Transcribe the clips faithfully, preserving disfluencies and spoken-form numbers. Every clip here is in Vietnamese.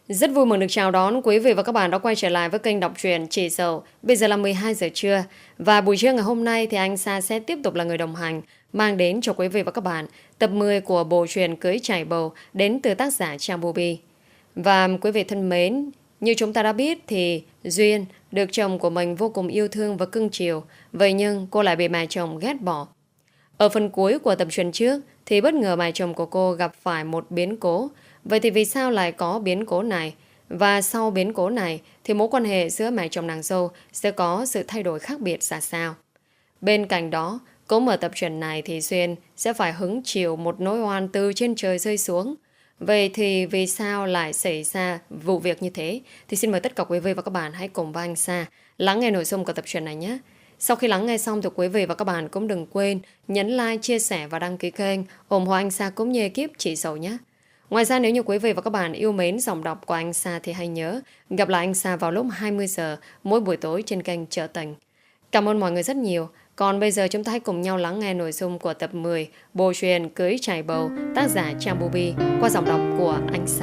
Rất vui mừng được chào đón quý vị và các bạn đã quay trở lại với kênh đọc truyện Chị Dậu. Bây giờ là mười hai giờ trưa và buổi trưa ngày hôm nay thì anh Sa sẽ tiếp tục là người đồng hành mang đến cho quý vị và các bạn tập mười của bộ truyện Cưới Trải Bầu đến từ tác giả Trang Bobby. Và quý vị thân mến, như chúng ta đã biết thì Duyên được chồng của mình vô cùng yêu thương và cưng chiều, vậy nhưng cô lại bị mẹ chồng ghét bỏ. Ở phần cuối của tập truyện trước thì bất ngờ mẹ chồng của cô gặp phải một biến cố. Vậy thì vì sao lại có biến cố này? Và sau biến cố này thì mối quan hệ giữa mẹ chồng nàng dâu sẽ có sự thay đổi khác biệt ra sao? Bên cạnh đó, cũng ở tập truyện này thì Duyên sẽ phải hứng chịu một nỗi oan từ trên trời rơi xuống. Vậy thì vì sao lại xảy ra vụ việc như thế? Thì xin mời tất cả quý vị và các bạn hãy cùng với anh Sa lắng nghe nội dung của tập truyện này nhé. Sau khi lắng nghe xong thì quý vị và các bạn cũng đừng quên nhấn like, chia sẻ và đăng ký kênh ủng hộ anh Sa cũng như ekip Chị Dậu nhé. Ngoài ra nếu như quý vị và các bạn yêu mến giọng đọc của anh Sa thì hãy nhớ gặp lại anh Sa vào lúc hai mươi giờ mỗi buổi tối trên kênh Trở Tình. Cảm ơn mọi người rất nhiều. Còn bây giờ chúng ta hãy cùng nhau lắng nghe nội dung của tập mười bộ truyện Cưới Trải Bầu tác giả Trang Bobby qua giọng đọc của anh Sa.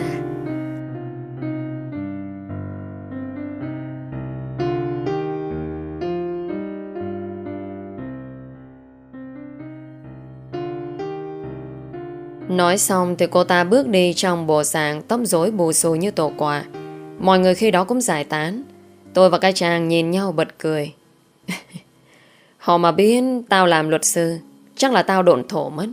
Nói xong thì cô ta bước đi trong bộ dạng tóc rối bù xù như tổ quà. Mọi người khi đó cũng giải tán. Tôi và cái chàng nhìn nhau bật cười. Họ mà biết tao làm luật sư chắc là tao độn thổ mất.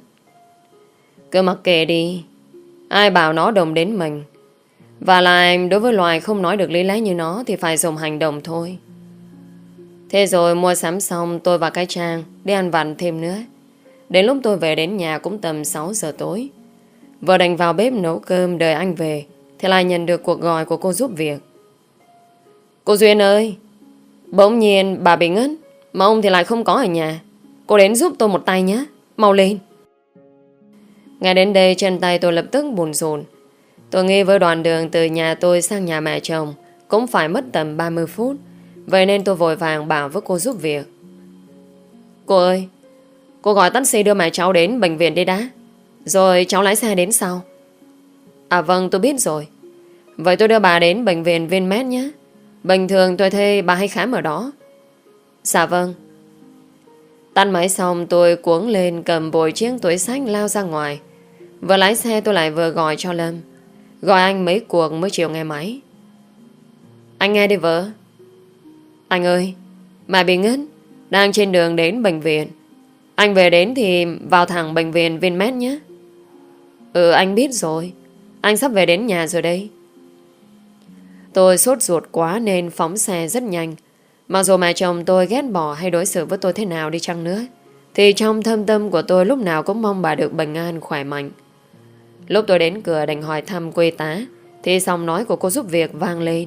Cứ mặc kệ đi, ai bảo nó đồng đến mình. Và lại đối với loài không nói được lý lẽ như nó thì phải dùng hành động thôi. Thế rồi mua sắm xong tôi và cái chàng đi ăn vặt thêm nữa. Đến lúc tôi về đến nhà cũng tầm sáu giờ tối. Vừa đành vào bếp nấu cơm đợi anh về thì lại nhận được cuộc gọi của cô giúp việc. Cô Duyên ơi, bỗng nhiên bà bị ngất mà ông thì lại không có ở nhà. Cô đến giúp tôi một tay nhé, mau lên. Ngay đến đây chân tay tôi lập tức bùn rùn. Tôi nghĩ với đoạn đường từ nhà tôi sang nhà mẹ chồng cũng phải mất tầm ba mươi phút. Vậy nên tôi vội vàng bảo với cô giúp việc. Cô ơi, cô gọi taxi đưa mẹ cháu đến bệnh viện đi đã, rồi cháu lái xe đến sau. À vâng, tôi biết rồi. Vậy tôi đưa bà đến bệnh viện Vinmed nhé. Bình thường tôi thấy bà hay khám ở đó. Dạ vâng. Tắt máy xong tôi cuống lên cầm bồi chiếc túi xách lao ra ngoài. Vừa lái xe tôi lại vừa gọi cho Lâm. Gọi anh mấy cuộc mới chịu nghe máy. Anh nghe đi vợ. Anh ơi, mẹ bị ngất, đang trên đường đến bệnh viện. Anh về đến thì vào thẳng bệnh viện Vinmed nhé. Ừ anh biết rồi. Anh sắp về đến nhà rồi đây. Tôi sốt ruột quá nên phóng xe rất nhanh. Mặc dù mẹ chồng tôi ghét bỏ hay đối xử với tôi thế nào đi chăng nữa thì trong thâm tâm của tôi lúc nào cũng mong bà được bình an khỏe mạnh. Lúc tôi đến cửa đành hỏi thăm quê tá thì giọng nói của cô giúp việc vang lên.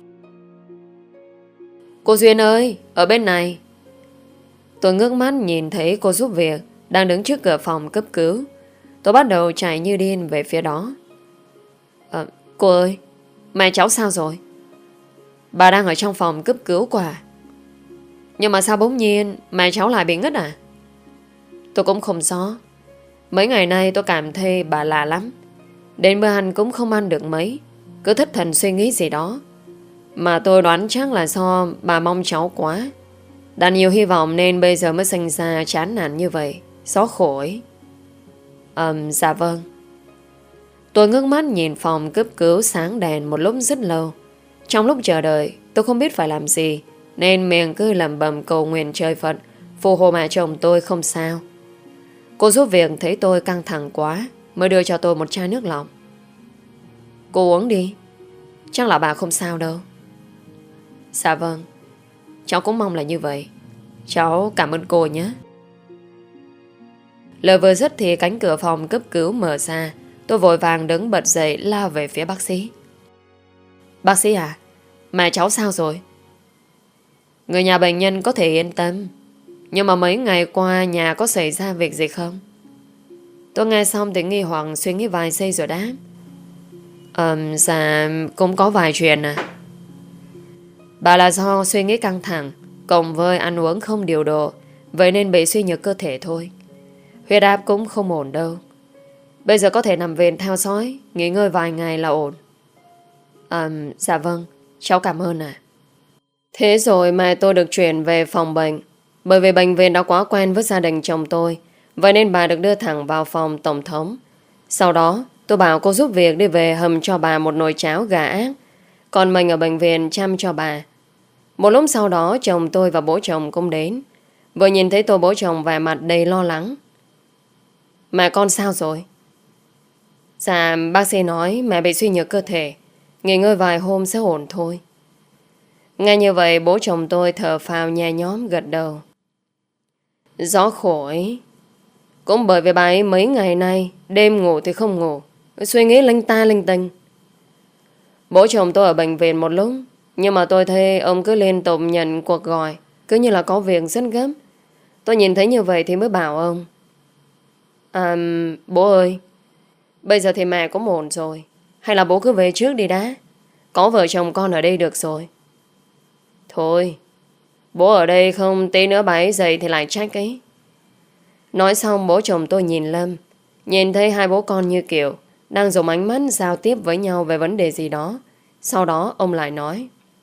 Cô Duyên ơi, ở bên này. Tôi ngước mắt nhìn thấy cô giúp việc đang đứng trước cửa phòng cấp cứu. Tôi bắt đầu chạy như điên về phía đó. à, Cô ơi, mẹ cháu sao rồi? Bà đang ở trong phòng cấp cứu quả. Nhưng mà sao bỗng nhiên mẹ cháu lại bị ngất à? Tôi cũng không rõ. Mấy ngày nay tôi cảm thấy bà lạ lắm. Đến bữa ăn cũng không ăn được mấy, cứ thất thần suy nghĩ gì đó. Mà tôi đoán chắc là do bà mong cháu quá, đã nhiều hy vọng nên bây giờ mới sinh ra chán nản như vậy. Xót khổ ấy. Ừm, dạ vâng. Tôi ngước mắt nhìn phòng cấp cứu sáng đèn một lúc rất lâu. Trong lúc chờ đợi tôi không biết phải làm gì nên miệng cứ lẩm bẩm cầu nguyện trời Phật phù hộ mẹ chồng tôi không sao. Cô giúp việc thấy tôi căng thẳng quá mới đưa cho tôi một chai nước lọc. Cô uống đi, chắc là bà không sao đâu. Dạ vâng, cháu cũng mong là như vậy. Cháu cảm ơn cô nhé. Lời vừa dứt thì cánh cửa phòng cấp cứu mở ra. Tôi vội vàng đứng bật dậy lao về phía bác sĩ. Bác sĩ à, mẹ cháu sao rồi? Người nhà bệnh nhân có thể yên tâm. Nhưng mà mấy ngày qua nhà có xảy ra việc gì không? Tôi nghe xong thì nghi hoặc suy nghĩ vài giây rồi đáp. Ờm, dạ cũng có vài chuyện à. Bà là do suy nghĩ căng thẳng cộng với ăn uống không điều độ, vậy nên bị suy nhược cơ thể thôi. Huyết áp cũng không ổn đâu. Bây giờ có thể nằm viện theo dõi, nghỉ ngơi vài ngày là ổn. À, dạ vâng, cháu cảm ơn ạ. Thế rồi mẹ tôi được chuyển về phòng bệnh. Bởi vì bệnh viện đã quá quen với gia đình chồng tôi, vậy nên bà được đưa thẳng vào phòng tổng thống. Sau đó tôi bảo cô giúp việc đi về hầm cho bà một nồi cháo gà ác, còn mình ở bệnh viện chăm cho bà. Một lúc sau đó chồng tôi và bố chồng cũng đến. Vừa nhìn thấy tôi, bố chồng vẻ mặt đầy lo lắng. Mẹ con sao rồi? Dạ bác sĩ nói mẹ bị suy nhược cơ thể, nghỉ ngơi vài hôm sẽ ổn thôi. Nghe như vậy bố chồng tôi thở phào nhẹ nhõm gật đầu. Gió khổ ấy. Cũng bởi vì bà ấy mấy ngày nay đêm ngủ thì không ngủ, suy nghĩ linh ta linh tinh. Bố chồng tôi ở bệnh viện một lúc, nhưng mà tôi thấy ông cứ liên tục nhận cuộc gọi, cứ như là có việc rất gấp. Tôi nhìn thấy như vậy thì mới bảo ông. À, bố ơi, bây giờ thì mẹ cũng ổn rồi, hay là bố cứ về trước đi đã. Có vợ chồng con ở đây được rồi. Thôi, bố ở đây không tí nữa bà ấy dậy thì lại trách ấy. Nói xong bố chồng tôi nhìn Lâm, nhìn thấy hai bố con như kiểu đang dùng ánh mắt giao tiếp với nhau về vấn đề gì đó. Sau đó ông lại nói.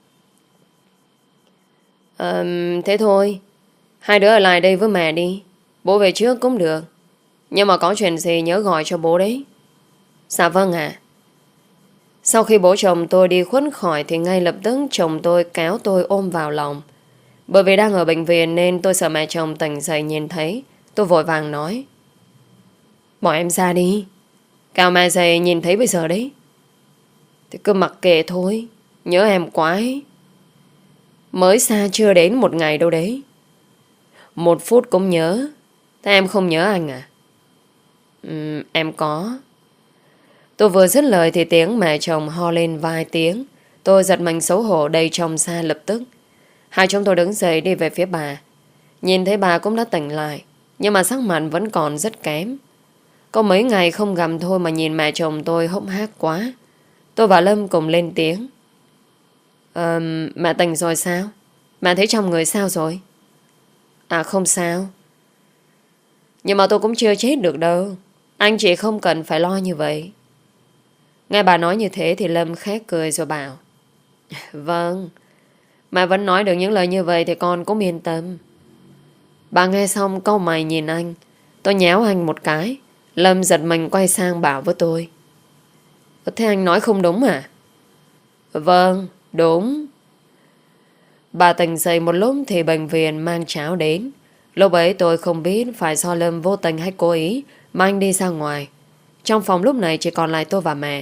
Ờ, thế thôi, hai đứa ở lại đây với mẹ đi. Bố về trước cũng được, nhưng mà có chuyện gì nhớ gọi cho bố đấy. Dạ vâng ạ. Sau khi bố chồng tôi đi khuất khỏi thì ngay lập tức chồng tôi kéo tôi ôm vào lòng. Bởi vì đang ở bệnh viện nên tôi sợ mẹ chồng tỉnh dậy nhìn thấy. Tôi vội vàng nói. Bỏ em ra đi, cao mẹ dậy nhìn thấy bây giờ đấy. Thì cứ mặc kệ thôi, nhớ em quá ấy. Mới xa chưa đến một ngày đâu đấy. Một phút cũng nhớ. Thế em không nhớ anh à? Ừ, em có. Tôi vừa dứt lời thì tiếng mẹ chồng ho lên vài tiếng. Tôi giật mình xấu hổ đầy chồng xa lập tức. Hai chúng tôi đứng dậy đi về phía bà. Nhìn thấy bà cũng đã tỉnh lại, nhưng mà sắc mặt vẫn còn rất kém. Có mấy ngày không gặp thôi mà nhìn mẹ chồng tôi hốc hác quá. Tôi và Lâm cùng lên tiếng. Ờ, mẹ tỉnh rồi sao? Mẹ thấy trong người sao rồi? À không sao. Nhưng mà tôi cũng chưa chết được đâu. Anh chị không cần phải lo như vậy. Nghe bà nói như thế thì Lâm khét cười rồi bảo. Vâng, mẹ vẫn nói được những lời như vậy thì con cũng yên tâm. Bà nghe xong câu mày nhìn anh. Tôi nhéo anh một cái. Lâm giật mình quay sang bảo với tôi. Thế anh nói không đúng à? Vâng, đúng. Bà tỉnh dậy một lúc thì bệnh viện mang cháo đến. Lúc ấy tôi không biết phải do Lâm vô tình hay cố ý mà anh đi ra ngoài. Trong phòng lúc này chỉ còn lại tôi và mẹ.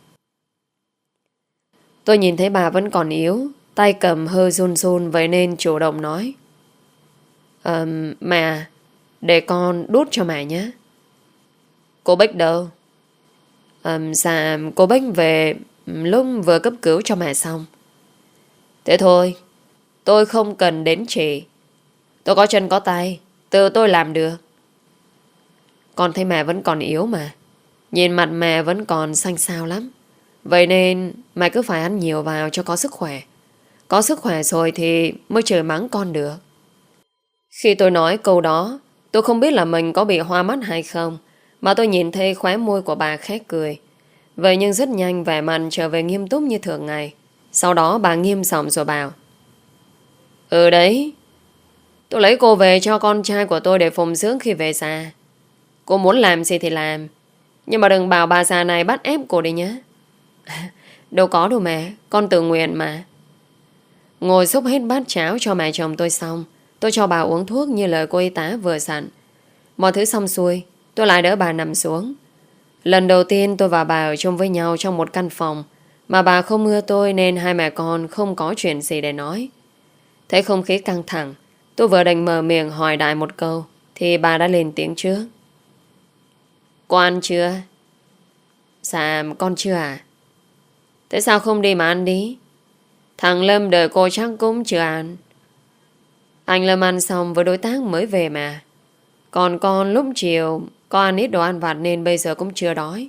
Tôi nhìn thấy bà vẫn còn yếu, tay cầm hơi run run, vậy nên chủ động nói. Ờ, mẹ, để con đút cho mẹ nhé. Cô Bích đâu? Ờ, dạ, cô Bích về lúc vừa cấp cứu cho mẹ xong. Thế thôi, tôi không cần đến chị. Tôi có chân có tay, tự tôi làm được. Con thấy mẹ vẫn còn yếu mà. Nhìn mặt mẹ vẫn còn xanh xao lắm. Vậy nên mẹ cứ phải ăn nhiều vào cho có sức khỏe. Có sức khỏe rồi thì mới trời mắng con được. Khi tôi nói câu đó, tôi không biết là mình có bị hoa mắt hay không, mà tôi nhìn thấy khóe môi của bà khét cười. Vậy nhưng rất nhanh vẻ mặt trở về nghiêm túc như thường ngày. Sau đó bà nghiêm giọng rồi bảo. Ừ đấy, tôi lấy cô về cho con trai của tôi để phụng dưỡng khi về già. Cô muốn làm gì thì làm, nhưng mà đừng bảo bà già này bắt ép cô đi nhé. Đâu có đâu mẹ, con tự nguyện mà. Ngồi xúc hết bát cháo cho mẹ chồng tôi xong, tôi cho bà uống thuốc như lời cô y tá vừa dặn. Mọi thứ xong xuôi, tôi lại đỡ bà nằm xuống. Lần đầu tiên tôi và bà ở chung với nhau trong một căn phòng, mà bà không ưa tôi nên hai mẹ con không có chuyện gì để nói. Thấy không khí căng thẳng, tôi vừa định mở miệng hỏi đại một câu thì bà đã lên tiếng trước. Cô ăn chưa? Dạ con chưa à? Thế sao không đi mà ăn đi? Thằng Lâm đợi cô chắc cũng chưa ăn. Anh Lâm ăn xong với đối tác mới về mà. Còn con lúc chiều có ăn ít đồ ăn vặt nên bây giờ cũng chưa đói.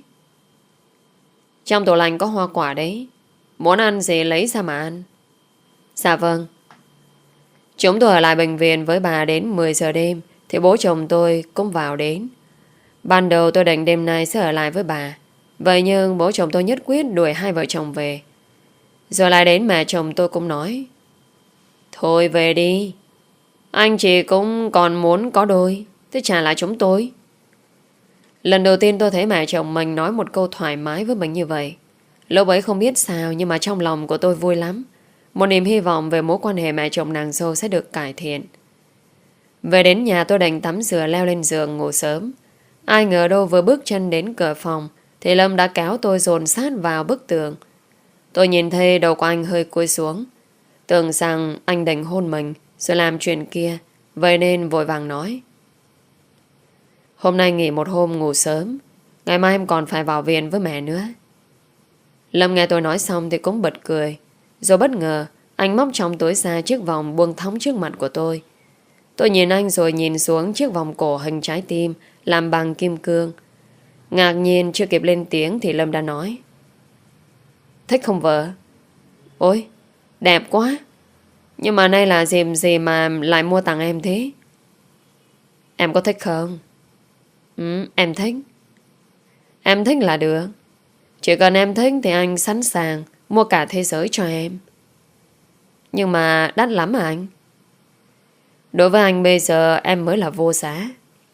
Trong tủ lạnh có hoa quả đấy, muốn ăn gì lấy ra mà ăn. Dạ vâng. Chúng tôi ở lại bệnh viện với bà đến mười giờ đêm thì bố chồng tôi cũng vào đến. Ban đầu tôi định đêm nay sẽ ở lại với bà, vậy nhưng bố chồng tôi nhất quyết đuổi hai vợ chồng về. Rồi lại đến mẹ chồng tôi cũng nói: thôi về đi, anh chị cũng còn muốn có đôi, thế trả lại chúng tôi. Lần đầu tiên tôi thấy mẹ chồng mình nói một câu thoải mái với mình như vậy. Lúc ấy không biết sao, nhưng mà trong lòng của tôi vui lắm. Một niềm hy vọng về mối quan hệ mẹ chồng nàng dâu sẽ được cải thiện. Về đến nhà tôi đành tắm rửa leo lên giường ngủ sớm. Ai ngờ đâu vừa bước chân đến cửa phòng thì Lâm đã kéo tôi dồn sát vào bức tường. Tôi nhìn thấy đầu của anh hơi cúi xuống, tưởng rằng anh định hôn mình rồi làm chuyện kia. Vậy nên vội vàng nói: hôm nay nghỉ một hôm ngủ sớm, ngày mai em còn phải vào viện với mẹ nữa. Lâm nghe tôi nói xong thì cũng bật cười. Rồi bất ngờ anh móc trong túi ra chiếc vòng buông thõng trước mặt của tôi. Tôi nhìn anh rồi nhìn xuống chiếc vòng cổ hình trái tim làm bằng kim cương. Ngạc nhiên chưa kịp lên tiếng thì Lâm đã nói: thích không vợ? Ôi, đẹp quá. Nhưng mà nay là dịp gì mà lại mua tặng em thế? Em có thích không? Ừ, em thích. Em thích là được. Chỉ cần em thích thì anh sẵn sàng mua cả thế giới cho em. Nhưng mà đắt lắm à anh? Đối với anh bây giờ em mới là vô giá.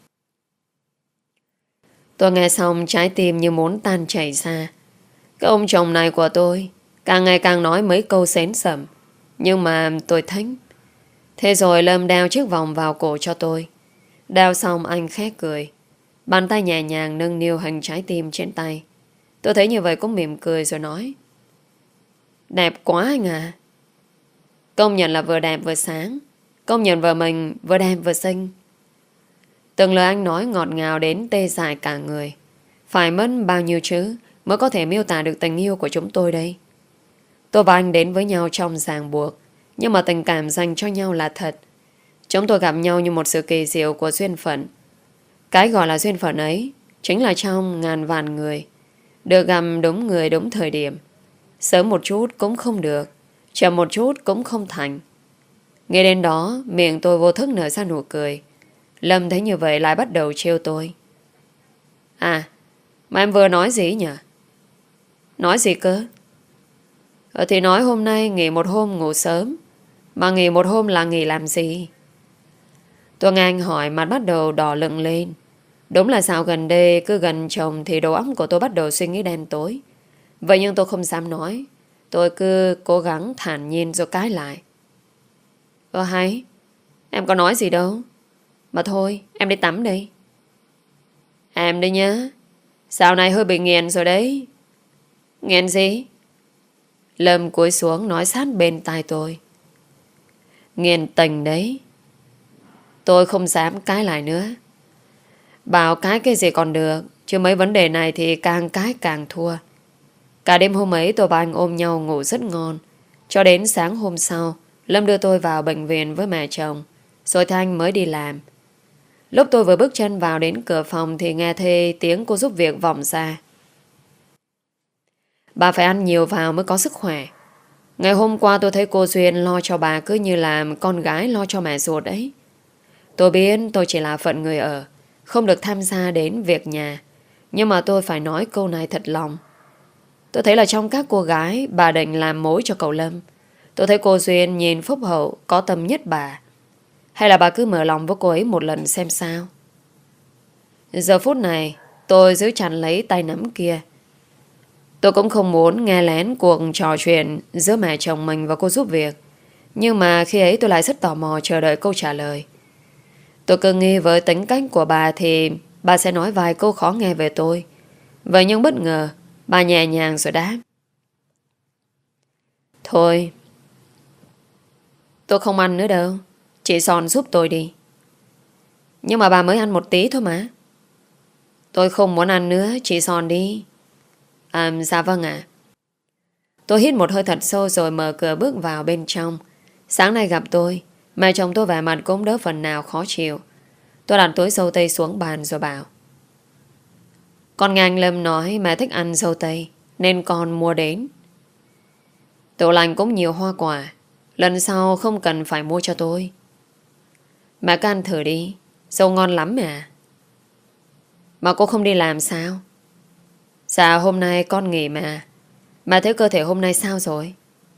Tôi nghe xong trái tim như muốn tan chảy ra. Cái ông chồng này của tôi càng ngày càng nói mấy câu xến sẩm. Nhưng mà tôi thích. Thế rồi Lâm đeo chiếc vòng vào cổ cho tôi. Đeo xong anh khẽ cười. Bàn tay nhẹ nhàng nâng niu hình trái tim trên tay. Tôi thấy như vậy cũng mỉm cười rồi nói: đẹp quá anh à. Công nhận là vừa đẹp vừa sáng. Công nhận vợ mình vừa đẹp vừa xinh. Từng lời anh nói ngọt ngào đến tê dại cả người. Phải mất bao nhiêu chữ mới có thể miêu tả được tình yêu của chúng tôi đây. Tôi và anh đến với nhau trong ràng buộc, nhưng mà tình cảm dành cho nhau là thật. Chúng tôi gặp nhau như một sự kỳ diệu của duyên phận. Cái gọi là duyên phận ấy chính là trong ngàn vạn người được gặp đúng người đúng thời điểm. Sớm một chút cũng không được, chậm một chút cũng không thành. Nghe đến đó, miệng tôi vô thức nở ra nụ cười. Lâm thấy như vậy lại bắt đầu trêu tôi: à, mà em vừa nói gì nhỉ? Nói gì cơ? Ờ thì nói hôm nay nghỉ một hôm ngủ sớm. Mà nghỉ một hôm là nghỉ làm gì? Tôi nghe anh hỏi mặt bắt đầu đỏ lựng lên. Đúng là sao gần đây cứ gần chồng thì đầu óc của tôi bắt đầu suy nghĩ đen tối. Vậy nhưng tôi không dám nói. Tôi cứ cố gắng thản nhiên rồi cãi lại: Ơ hay, em có nói gì đâu. Mà thôi, em đi tắm đi. Em đi nhá. Dạo này hơi bị nghiền rồi đấy. Nghiền gì? Lâm cúi xuống nói sát bên tai tôi: nghiền tình đấy. Tôi không dám cãi lại nữa. Bảo cái cái gì còn được, chứ mấy vấn đề này thì càng cái càng thua. Cả đêm hôm ấy tôi và anh ôm nhau ngủ rất ngon. Cho đến sáng hôm sau, Lâm đưa tôi vào bệnh viện với mẹ chồng. Rồi Thanh mới đi làm. Lúc tôi vừa bước chân vào đến cửa phòng thì nghe thấy tiếng cô giúp việc vọng ra: bà phải ăn nhiều vào mới có sức khỏe. Ngày hôm qua tôi thấy cô Duyên lo cho bà cứ như là con gái lo cho mẹ ruột ấy. Tôi biết tôi chỉ là phận người ở, không được tham gia đến việc nhà. Nhưng mà tôi phải nói câu này thật lòng. Tôi thấy là trong các cô gái, bà định làm mối cho cậu Lâm. Tôi thấy cô Duyên nhìn phúc hậu, có tâm nhất bà. Hay là bà cứ mở lòng với cô ấy một lần xem sao? Giờ phút này tôi giữ chặt lấy tay nắm kia. Tôi cũng không muốn nghe lén cuộc trò chuyện giữa mẹ chồng mình và cô giúp việc. Nhưng mà khi ấy tôi lại rất tò mò chờ đợi câu trả lời. Tôi cứ nghi với tính cách của bà thì bà sẽ nói vài câu khó nghe về tôi. Vậy nhưng bất ngờ bà nhẹ nhàng rồi đáp: thôi, tôi không ăn nữa đâu. Chị Son giúp tôi đi. Nhưng mà bà mới ăn một tí thôi mà. Tôi không muốn ăn nữa, chị Son đi. À, dạ vâng ạ. Tôi hít một hơi thật sâu rồi mở cửa bước vào bên trong. Sáng nay gặp tôi, mẹ chồng tôi vẻ mặt cũng đỡ phần nào khó chịu. Tôi đặt túi dâu tây xuống bàn rồi bảo: con nghe anh Lâm nói mẹ thích ăn dâu tây nên con mua đến. Tủ lạnh cũng nhiều hoa quả, lần sau không cần phải mua cho tôi. Mẹ cứ ăn thử đi, dâu ngon lắm mà. Mà cô không đi làm sao? Dạ hôm nay con nghỉ mà. Mà thấy cơ thể hôm nay sao rồi?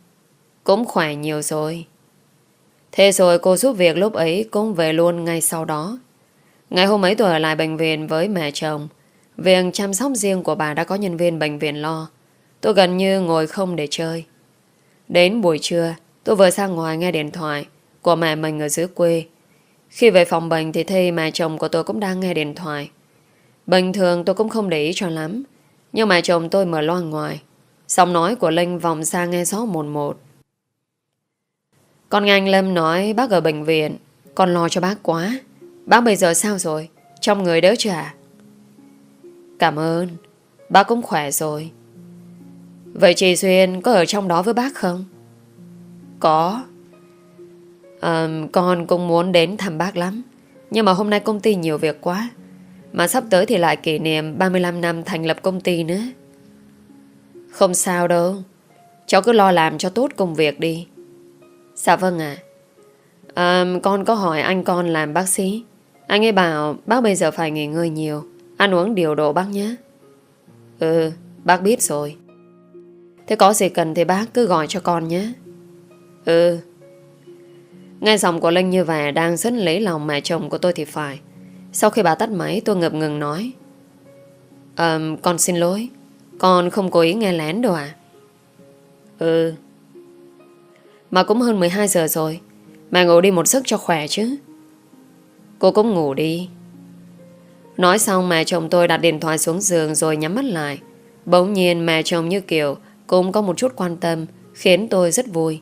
Cũng khỏe nhiều rồi. Thế rồi cô giúp việc lúc ấy cũng về luôn ngay sau đó. Ngày hôm ấy tôi ở lại bệnh viện với mẹ chồng. Việc chăm sóc riêng của bà đã có nhân viên bệnh viện lo. Tôi gần như ngồi không để chơi. Đến buổi trưa, tôi vừa ra ngoài nghe điện thoại của mẹ mình ở dưới quê. Khi về phòng bệnh thì thấy mẹ chồng của tôi cũng đang nghe điện thoại. Bình thường tôi cũng không để ý cho lắm, nhưng mẹ chồng tôi mở loa ngoài. Giọng nói của Linh vọng sang nghe rõ một một. Con nghe anh Lâm nói bác ở bệnh viện. Con lo cho bác quá. Bác bây giờ sao rồi? Trong người đỡ chưa ạ? Cảm ơn. Bác cũng khỏe rồi. Vậy chị Duyên có ở trong đó với bác không? Có. à, Con cũng muốn đến thăm bác lắm, nhưng mà hôm nay công ty nhiều việc quá. Mà sắp tới thì lại kỷ niệm ba mươi lăm năm thành lập công ty nữa. Không sao đâu. Cháu cứ lo làm cho tốt công việc đi. Dạ vâng ạ. à, Con có hỏi anh con làm bác sĩ. Anh ấy bảo bác bây giờ phải nghỉ ngơi nhiều, ăn uống điều độ bác nhé. Ừ, bác biết rồi. Thế có gì cần thì bác cứ gọi cho con nhé. Ừ. Nghe giọng của Linh như vậy đang rất lấy lòng mẹ chồng của tôi thì phải. Sau khi bà tắt máy, tôi ngập ngừng nói: à, Con xin lỗi. Con không cố ý nghe lén đâu à? Ừ. Mà cũng hơn mười hai giờ rồi. Mẹ ngủ đi một giấc cho khỏe chứ. Cô cũng ngủ đi. Nói xong mẹ chồng tôi đặt điện thoại xuống giường rồi nhắm mắt lại. Bỗng nhiên mẹ chồng như kiểu cũng có một chút quan tâm, khiến tôi rất vui.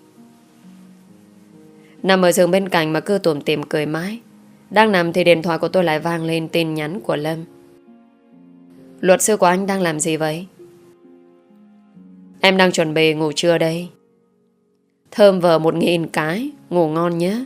Nằm ở giường bên cạnh mà cứ tủm tỉm cười mãi. Đang nằm thì điện thoại của tôi lại vang lên tin nhắn của Lâm. Luật sư của anh đang làm gì vậy? Em đang chuẩn bị ngủ trưa đây. Thơm vờ một nghìn cái. Ngủ ngon nhé.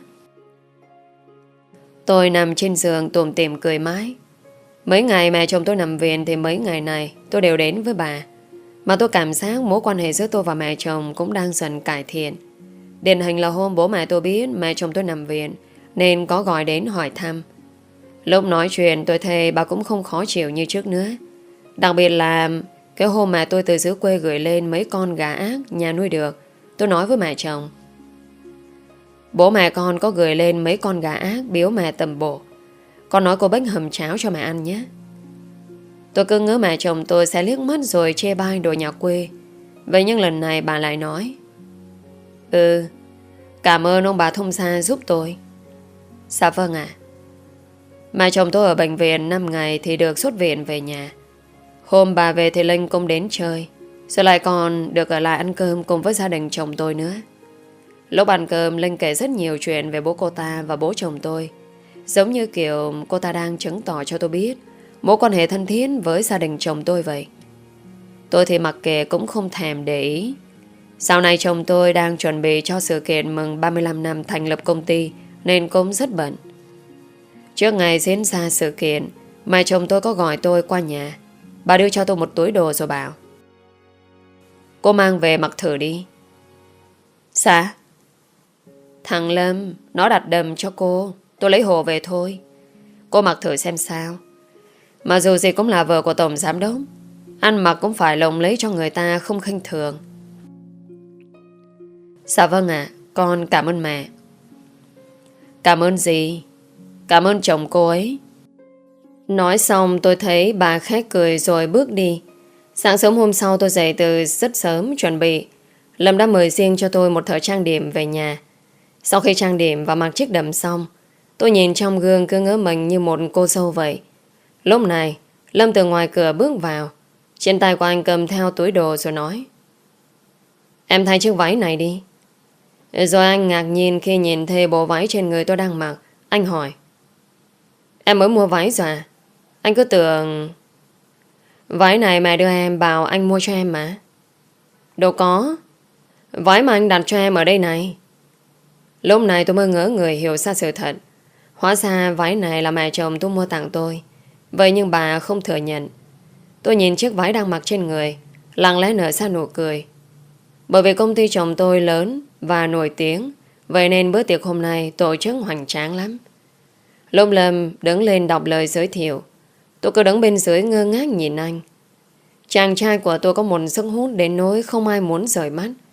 Tôi nằm trên giường tủm tỉm cười mãi. Mấy ngày mẹ chồng tôi nằm viện thì mấy ngày này tôi đều đến với bà. Mà tôi cảm giác mối quan hệ giữa tôi và mẹ chồng cũng đang dần cải thiện. Điển hình là hôm bố mẹ tôi biết mẹ chồng tôi nằm viện nên có gọi đến hỏi thăm. Lúc nói chuyện tôi thấy bà cũng không khó chịu như trước nữa. Đặc biệt là cái hôm mẹ tôi từ dưới quê gửi lên mấy con gà ác nhà nuôi được. Tôi nói với mẹ chồng: bố mẹ con có gửi lên mấy con gà ác biếu mẹ tầm bổ. Con nói cô Bách hầm cháo cho mẹ ăn nhé. Tôi cứ ngỡ mẹ chồng tôi sẽ liếc mắt rồi chê bai đồ nhà quê. Vậy nhưng lần này bà lại nói: Ừ, cảm ơn ông bà thông gia giúp tôi. Dạ vâng ạ. Mẹ chồng tôi ở bệnh viện năm ngày thì được xuất viện về nhà. Hôm bà về thì Linh cũng đến chơi. Rồi lại còn được ở lại ăn cơm cùng với gia đình chồng tôi nữa. Lúc ăn cơm Linh kể rất nhiều chuyện về bố cô ta và bố chồng tôi. Giống như kiểu cô ta đang chứng tỏ cho tôi biết mối quan hệ thân thiết với gia đình chồng tôi vậy. Tôi thì mặc kệ cũng không thèm để ý. Sau này chồng tôi đang chuẩn bị cho sự kiện mừng ba mươi lăm năm thành lập công ty nên cũng rất bận. Trước ngày diễn ra sự kiện, mẹ chồng tôi có gọi tôi qua nhà. Bà đưa cho tôi một túi đồ rồi bảo: Cô mang về mặc thử đi. Dạ. Thằng Lâm nó đặt đầm cho cô, tôi lấy hồ về thôi. Cô mặc thử xem sao. Mà dù gì cũng là vợ của tổng giám đốc, ăn mặc cũng phải lồng lấy cho người ta không khinh thường. Dạ vâng ạ, con cảm ơn mẹ. Cảm ơn gì? Cảm ơn chồng cô ấy. Nói xong tôi thấy bà khách cười rồi bước đi. Sáng sớm hôm sau tôi dậy từ rất sớm chuẩn bị. Lâm đã mời riêng cho tôi một thợ trang điểm về nhà. Sau khi trang điểm và mặc chiếc đầm xong, tôi nhìn trong gương cứ ngỡ mình như một cô dâu vậy. Lúc này Lâm từ ngoài cửa bước vào. Trên tay của anh cầm theo túi đồ rồi nói: Em thay chiếc váy này đi. Rồi anh ngạc nhiên khi nhìn thấy bộ váy trên người tôi đang mặc. Anh hỏi: Em mới mua váy rồi à? Anh cứ tưởng... Váy này mẹ đưa em bảo anh mua cho em mà. Đâu có. Váy mà anh đặt cho em ở đây này. Lúc này tôi mới ngỡ người hiểu ra sự thật. Hóa ra váy này là mẹ chồng tôi mua tặng tôi. Vậy nhưng bà không thừa nhận. Tôi nhìn chiếc váy đang mặc trên người, lặng lẽ nở ra nụ cười. Bởi vì công ty chồng tôi lớn và nổi tiếng, vậy nên bữa tiệc hôm nay tổ chức hoành tráng lắm. Lúc Lâm đứng lên đọc lời giới thiệu, tôi cứ đứng bên dưới ngơ ngác nhìn anh. Chàng trai của tôi có một sức hút đến nỗi không ai muốn rời mắt.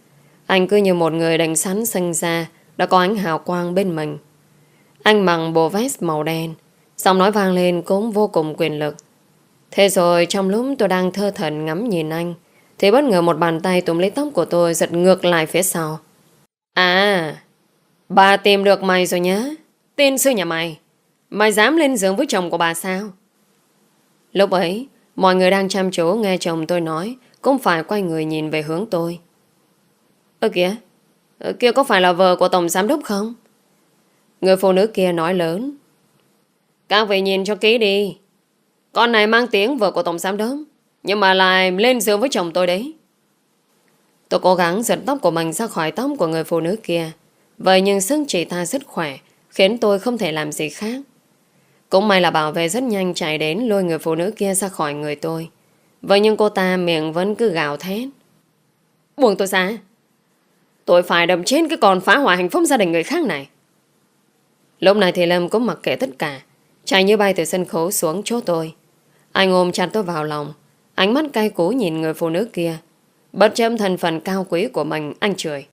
Anh cứ như một người đánh sẵn sinh ra đã có ánh hào quang bên mình. Anh mặc bộ vest màu đen, giọng nói vang lên cũng vô cùng quyền lực. Thế rồi trong lúc tôi đang thơ thẩn ngắm nhìn anh, thì bất ngờ một bàn tay túm lấy tóc của tôi giật ngược lại phía sau. À, bà tìm được mày rồi nhá. Tiên sư nhà mày, mày dám lên giường với chồng của bà sao? Lúc ấy, mọi người đang chăm chú nghe chồng tôi nói cũng phải quay người nhìn về hướng tôi. Ơ kìa, ơ kia có phải là vợ của tổng giám đốc không? Người phụ nữ kia nói lớn. Các vị nhìn cho kỹ đi. Con này mang tiếng vợ của tổng giám đốc, nhưng mà lại lên giường với chồng tôi đấy. Tôi cố gắng giật tóc của mình ra khỏi tóc của người phụ nữ kia. Vậy nhưng sức chị ta rất khỏe, khiến tôi không thể làm gì khác. Cũng may là bảo vệ rất nhanh chạy đến lôi người phụ nữ kia ra khỏi người tôi. Vậy nhưng cô ta miệng vẫn cứ gào thét. Buông tôi ra. Tôi phải đâm chết cái con phá hoại hạnh phúc gia đình người khác này. Lúc này thì Lâm cũng mặc kệ tất cả, chạy như bay từ sân khấu xuống chỗ tôi. Anh ôm chặt tôi vào lòng, ánh mắt cay cú nhìn người phụ nữ kia. Bất chấp thân phận cao quý của mình, anh chửi.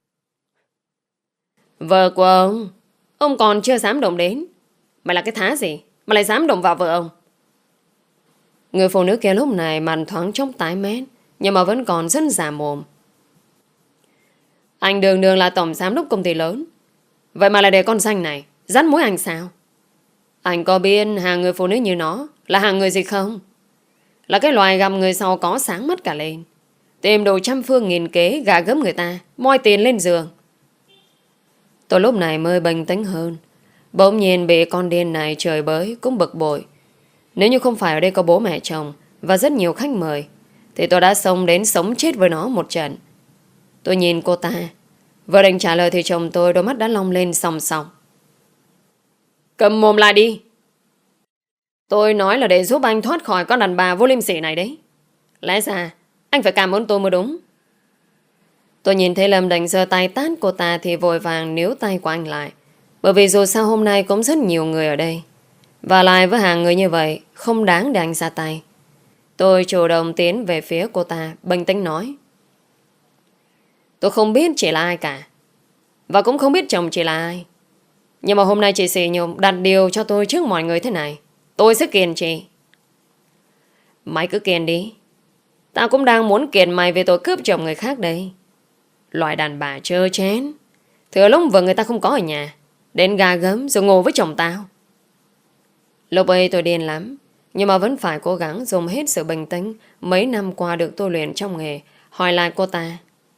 Vợ của ông, ông còn chưa dám động đến. Mày là cái thá gì mà lại dám động vào vợ ông? Người phụ nữ kia lúc này mặt thoáng chốc tái mét, nhưng mà vẫn còn rất già mồm. Anh đường đường là tổng giám đốc công ty lớn, vậy mà lại để con danh này dắt mũi anh sao? Anh có biết hàng người phụ nữ như nó là hàng người gì không? Là cái loài gặm người sau có sáng mắt cả lên, tìm đồ trăm phương nghìn kế gà gấm người ta, moi tiền lên giường. Tôi lúc này mới bình tĩnh hơn. Bỗng nhiên bị con điên này trời bới cũng bực bội. Nếu như không phải ở đây có bố mẹ chồng và rất nhiều khách mời, thì tôi đã xông đến sống chết với nó một trận. Tôi nhìn cô ta, vừa định trả lời thì chồng tôi đôi mắt đã long lên sòng sòng. Cầm mồm lại đi. Tôi nói là để giúp anh thoát khỏi con đàn bà vô liêm sỉ này đấy. Lẽ ra anh phải cảm ơn tôi mới đúng. Tôi nhìn thấy Lâm định giơ tay tát cô ta thì vội vàng níu tay của anh lại. Bởi vì dù sao hôm nay cũng rất nhiều người ở đây, và lại với hàng người như vậy không đáng để anh ra tay. Tôi chủ động tiến về phía cô ta, bình tĩnh nói. Tôi không biết chị là ai cả, và cũng không biết chồng chị là ai. Nhưng mà hôm nay chị xì nhục đặt điều cho tôi trước mọi người thế này, tôi sẽ kiền chị. Mày cứ kiền đi. Tao cũng đang muốn kiền mày về tội cướp chồng người khác đây. Loại đàn bà trơ chén, thừa lúc vợ người ta không có ở nhà, đến gà gấm rồi ngồi với chồng tao. Lúc ấy tôi điên lắm, nhưng mà vẫn phải cố gắng dùng hết sự bình tĩnh mấy năm qua được tôi luyện trong nghề, hỏi lại cô ta.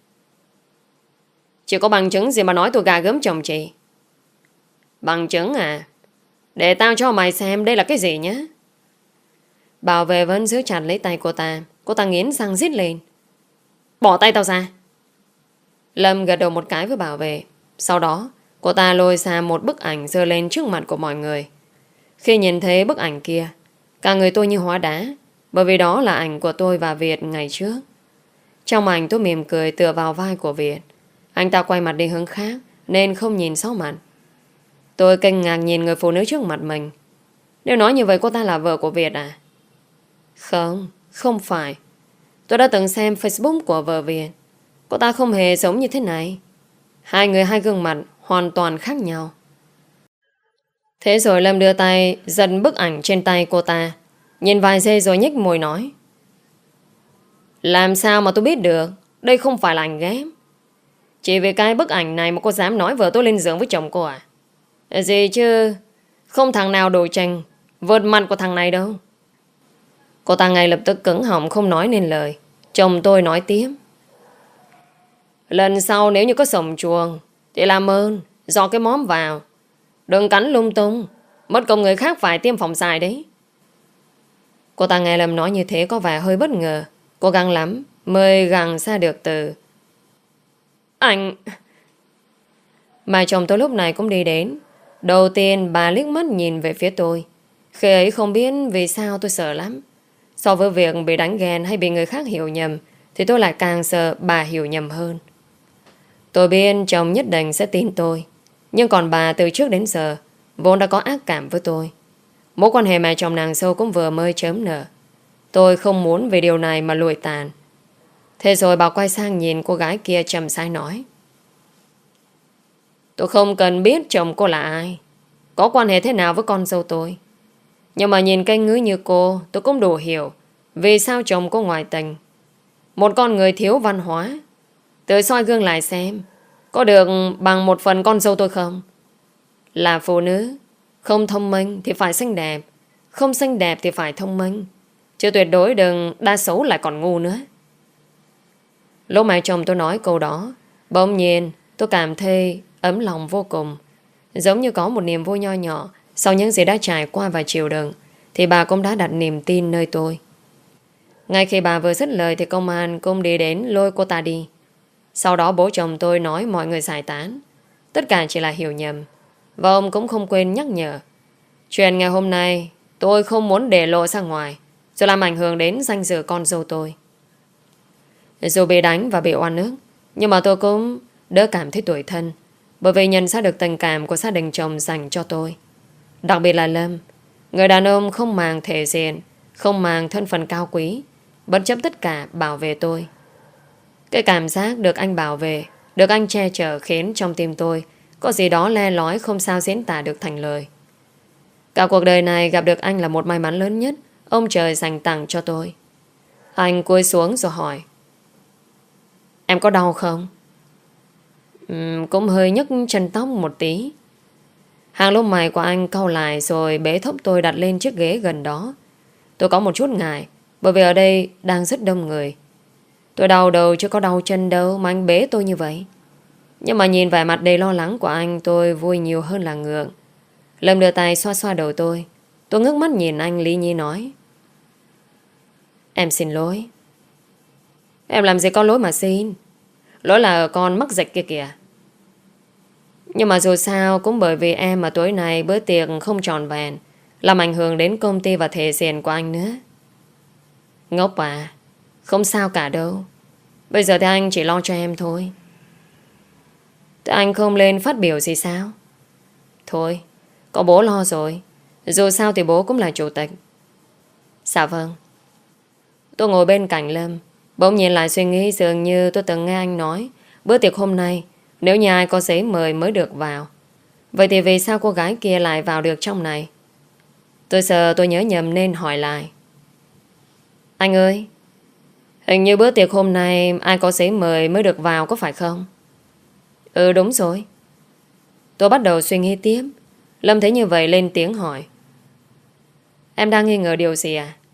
Chị có bằng chứng gì mà nói tôi gà gấm chồng chị? Bằng chứng à? Để tao cho mày xem đây là cái gì nhé. Bảo vệ vẫn giữ chặt lấy tay cô ta. Cô ta nghiến răng rít lên. Bỏ tay tao ra. Lâm gật đầu một cái với bảo vệ. Sau đó cô ta lôi ra một bức ảnh giơ lên trước mặt của mọi người. Khi nhìn thấy bức ảnh kia, cả người tôi như hóa đá, bởi vì đó là ảnh của tôi và Việt ngày trước. Trong ảnh tôi mỉm cười tựa vào vai của Việt. Anh ta quay mặt đi hướng khác nên không nhìn rõ mặt. Tôi kinh ngạc nhìn người phụ nữ trước mặt mình. Nếu nói như vậy cô ta là vợ của Việt à? Không, không phải. Tôi đã từng xem Facebook của vợ Việt. Cô ta không hề giống như thế này. Hai người hai gương mặt hoàn toàn khác nhau. Thế rồi Lâm đưa tay giật bức ảnh trên tay cô ta, nhìn vài giây rồi nhếch môi nói. Làm sao mà tôi biết được đây không phải là ảnh ghép? Chỉ vì cái bức ảnh này mà cô dám nói vợ tôi lên giường với chồng cô à? Gì chứ, không thằng nào đổi tranh vượt mặt của thằng này đâu. Cô ta ngay lập tức cứng họng không nói nên lời. Chồng tôi nói tiếp. Lần sau nếu như có sổng chuồng thì làm ơn dò cái móm vào, đừng cắn lung tung, mất công người khác phải tiêm phòng dài đấy. Cô ta nghe Lâm nói như thế có vẻ hơi bất ngờ. Cố gắng lắm mới gắng ra được từ Anh. Mà chồng tôi lúc này cũng đi đến. Đầu tiên bà liếc mắt nhìn về phía tôi. Khi ấy không biết vì sao tôi sợ lắm. So với việc bị đánh ghen hay bị người khác hiểu nhầm, thì tôi lại càng sợ bà hiểu nhầm hơn. Tôi biết chồng nhất định sẽ tin tôi, nhưng còn bà từ trước đến giờ vốn đã có ác cảm với tôi. Mối quan hệ mẹ chồng nàng sâu cũng vừa mới chớm nở. Tôi không muốn vì điều này mà lùi tàn. Thế rồi bà quay sang nhìn cô gái kia trầm sai nói. Tôi không cần biết chồng cô là ai, có quan hệ thế nào với con dâu tôi. Nhưng mà nhìn cái ngứa như cô, tôi cũng đủ hiểu vì sao chồng cô ngoại tình. Một con người thiếu văn hóa. Tự soi gương lại xem có được bằng một phần con dâu tôi không. Là phụ nữ, không thông minh thì phải xinh đẹp, không xinh đẹp thì phải thông minh, chứ tuyệt đối đừng đa xấu lại còn ngu nữa. Lúc mẹ chồng tôi nói câu đó, bỗng nhiên tôi cảm thấy ấm lòng vô cùng. Giống như có một niềm vui nho nhỏ. Sau những gì đã trải qua và chịu đựng thì bà cũng đã đặt niềm tin nơi tôi. Ngay khi bà vừa dứt lời thì công an cũng đi đến lôi cô ta đi. Sau đó bố chồng tôi nói mọi người giải tán. Tất cả chỉ là hiểu nhầm. Và ông cũng không quên nhắc nhở. Chuyện ngày hôm nay tôi không muốn để lộ ra ngoài, rồi làm ảnh hưởng đến danh dự con dâu tôi. Dù bị đánh và bị oan ức, nhưng mà tôi cũng đỡ cảm thấy tủi thân, bởi vì nhận ra được tình cảm của gia đình chồng dành cho tôi. Đặc biệt là Lâm, người đàn ông không màng thể diện, không màng thân phận cao quý, bất chấp tất cả bảo vệ tôi. Cái cảm giác được anh bảo vệ, được anh che chở khiến trong tim tôi có gì đó le lói không sao diễn tả được thành lời. Cả cuộc đời này gặp được anh là một may mắn lớn nhất ông trời dành tặng cho tôi. Anh cúi xuống rồi hỏi: Em có đau không? Uhm, cũng hơi nhức chân tóc một tí. Hàng lông mày của anh cau lại rồi bế thốc tôi đặt lên chiếc ghế gần đó. Tôi có một chút ngại, bởi vì ở đây đang rất đông người. Tôi đau đầu chứ có đau chân đâu mà anh bế tôi như vậy. Nhưng mà nhìn vẻ mặt đầy lo lắng của anh, tôi vui nhiều hơn là ngượng. Lâm đưa tay xoa xoa đầu tôi. Tôi ngước mắt nhìn anh lý nhí nói: Em xin lỗi. Em làm gì có lỗi mà xin. Lỗi là ở con mắc dịch kia kìa. Nhưng mà dù sao cũng bởi vì em mà tối nay bữa tiệc không tròn vẹn, làm ảnh hưởng đến công ty và thể diện của anh nữa. Ngốc à, không sao cả đâu. Bây giờ thì anh chỉ lo cho em thôi. Thế anh không lên phát biểu gì sao? Thôi, có bố lo rồi. Dù sao thì bố cũng là chủ tịch. Dạ vâng. Tôi ngồi bên cạnh Lâm, bỗng nhiên lại suy nghĩ dường như tôi từng nghe anh nói bữa tiệc hôm nay nếu như ai có giấy mời mới được vào. Vậy thì vì sao cô gái kia lại vào được trong này? Tôi sợ tôi nhớ nhầm nên hỏi lại: Anh ơi, hình như bữa tiệc hôm nay ai có giấy mời mới được vào có phải không? Ừ đúng rồi. Tôi bắt đầu suy nghĩ tiếp. Lâm thấy như vậy lên tiếng hỏi: Em đang nghi ngờ điều gì à?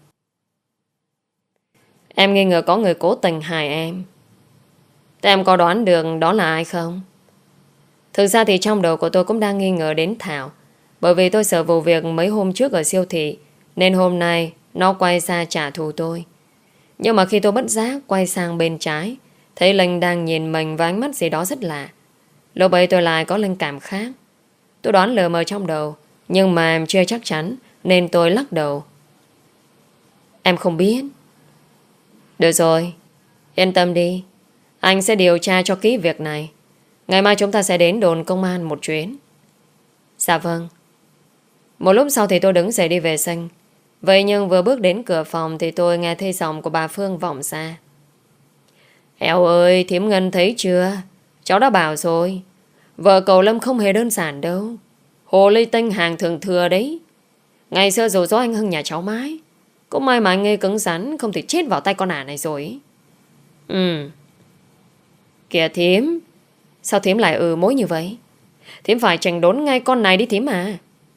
Em nghi ngờ có người cố tình hại em. Thế em có đoán được đó là ai không? Thực ra thì trong đầu của tôi cũng đang nghi ngờ đến Thảo, bởi vì tôi sợ vụ việc mấy hôm trước ở siêu thị, nên hôm nay nó quay ra trả thù tôi. Nhưng mà khi tôi bất giác quay sang bên trái, thấy Linh đang nhìn mình với ánh mắt gì đó rất lạ. Lúc ấy tôi lại có linh cảm khác. Tôi đoán lờ mờ trong đầu, nhưng mà chưa chắc chắn, nên tôi lắc đầu. Em không biết. Được rồi, yên tâm đi. Anh sẽ điều tra cho kỹ việc này. Ngày mai chúng ta sẽ đến đồn công an một chuyến. Dạ vâng. Một lúc sau thì tôi đứng dậy đi vệ sinh. Vậy nhưng vừa bước đến cửa phòng thì tôi nghe thấy giọng của bà Phương vọng ra: Eo ơi, thím Ngân thấy chưa? Cháu đã bảo rồi, vợ cậu Lâm không hề đơn giản đâu. Hồ ly tinh hàng thường thừa đấy. Ngày xưa dù dỗ anh Hưng nhà cháu mãi, cũng may mà anh ấy cứng rắn, không thể chết vào tay con ả này rồi. Ừ. Kìa thím, sao thím lại ừ mối như vậy? Thím phải chành đốn ngay con này đi thím à.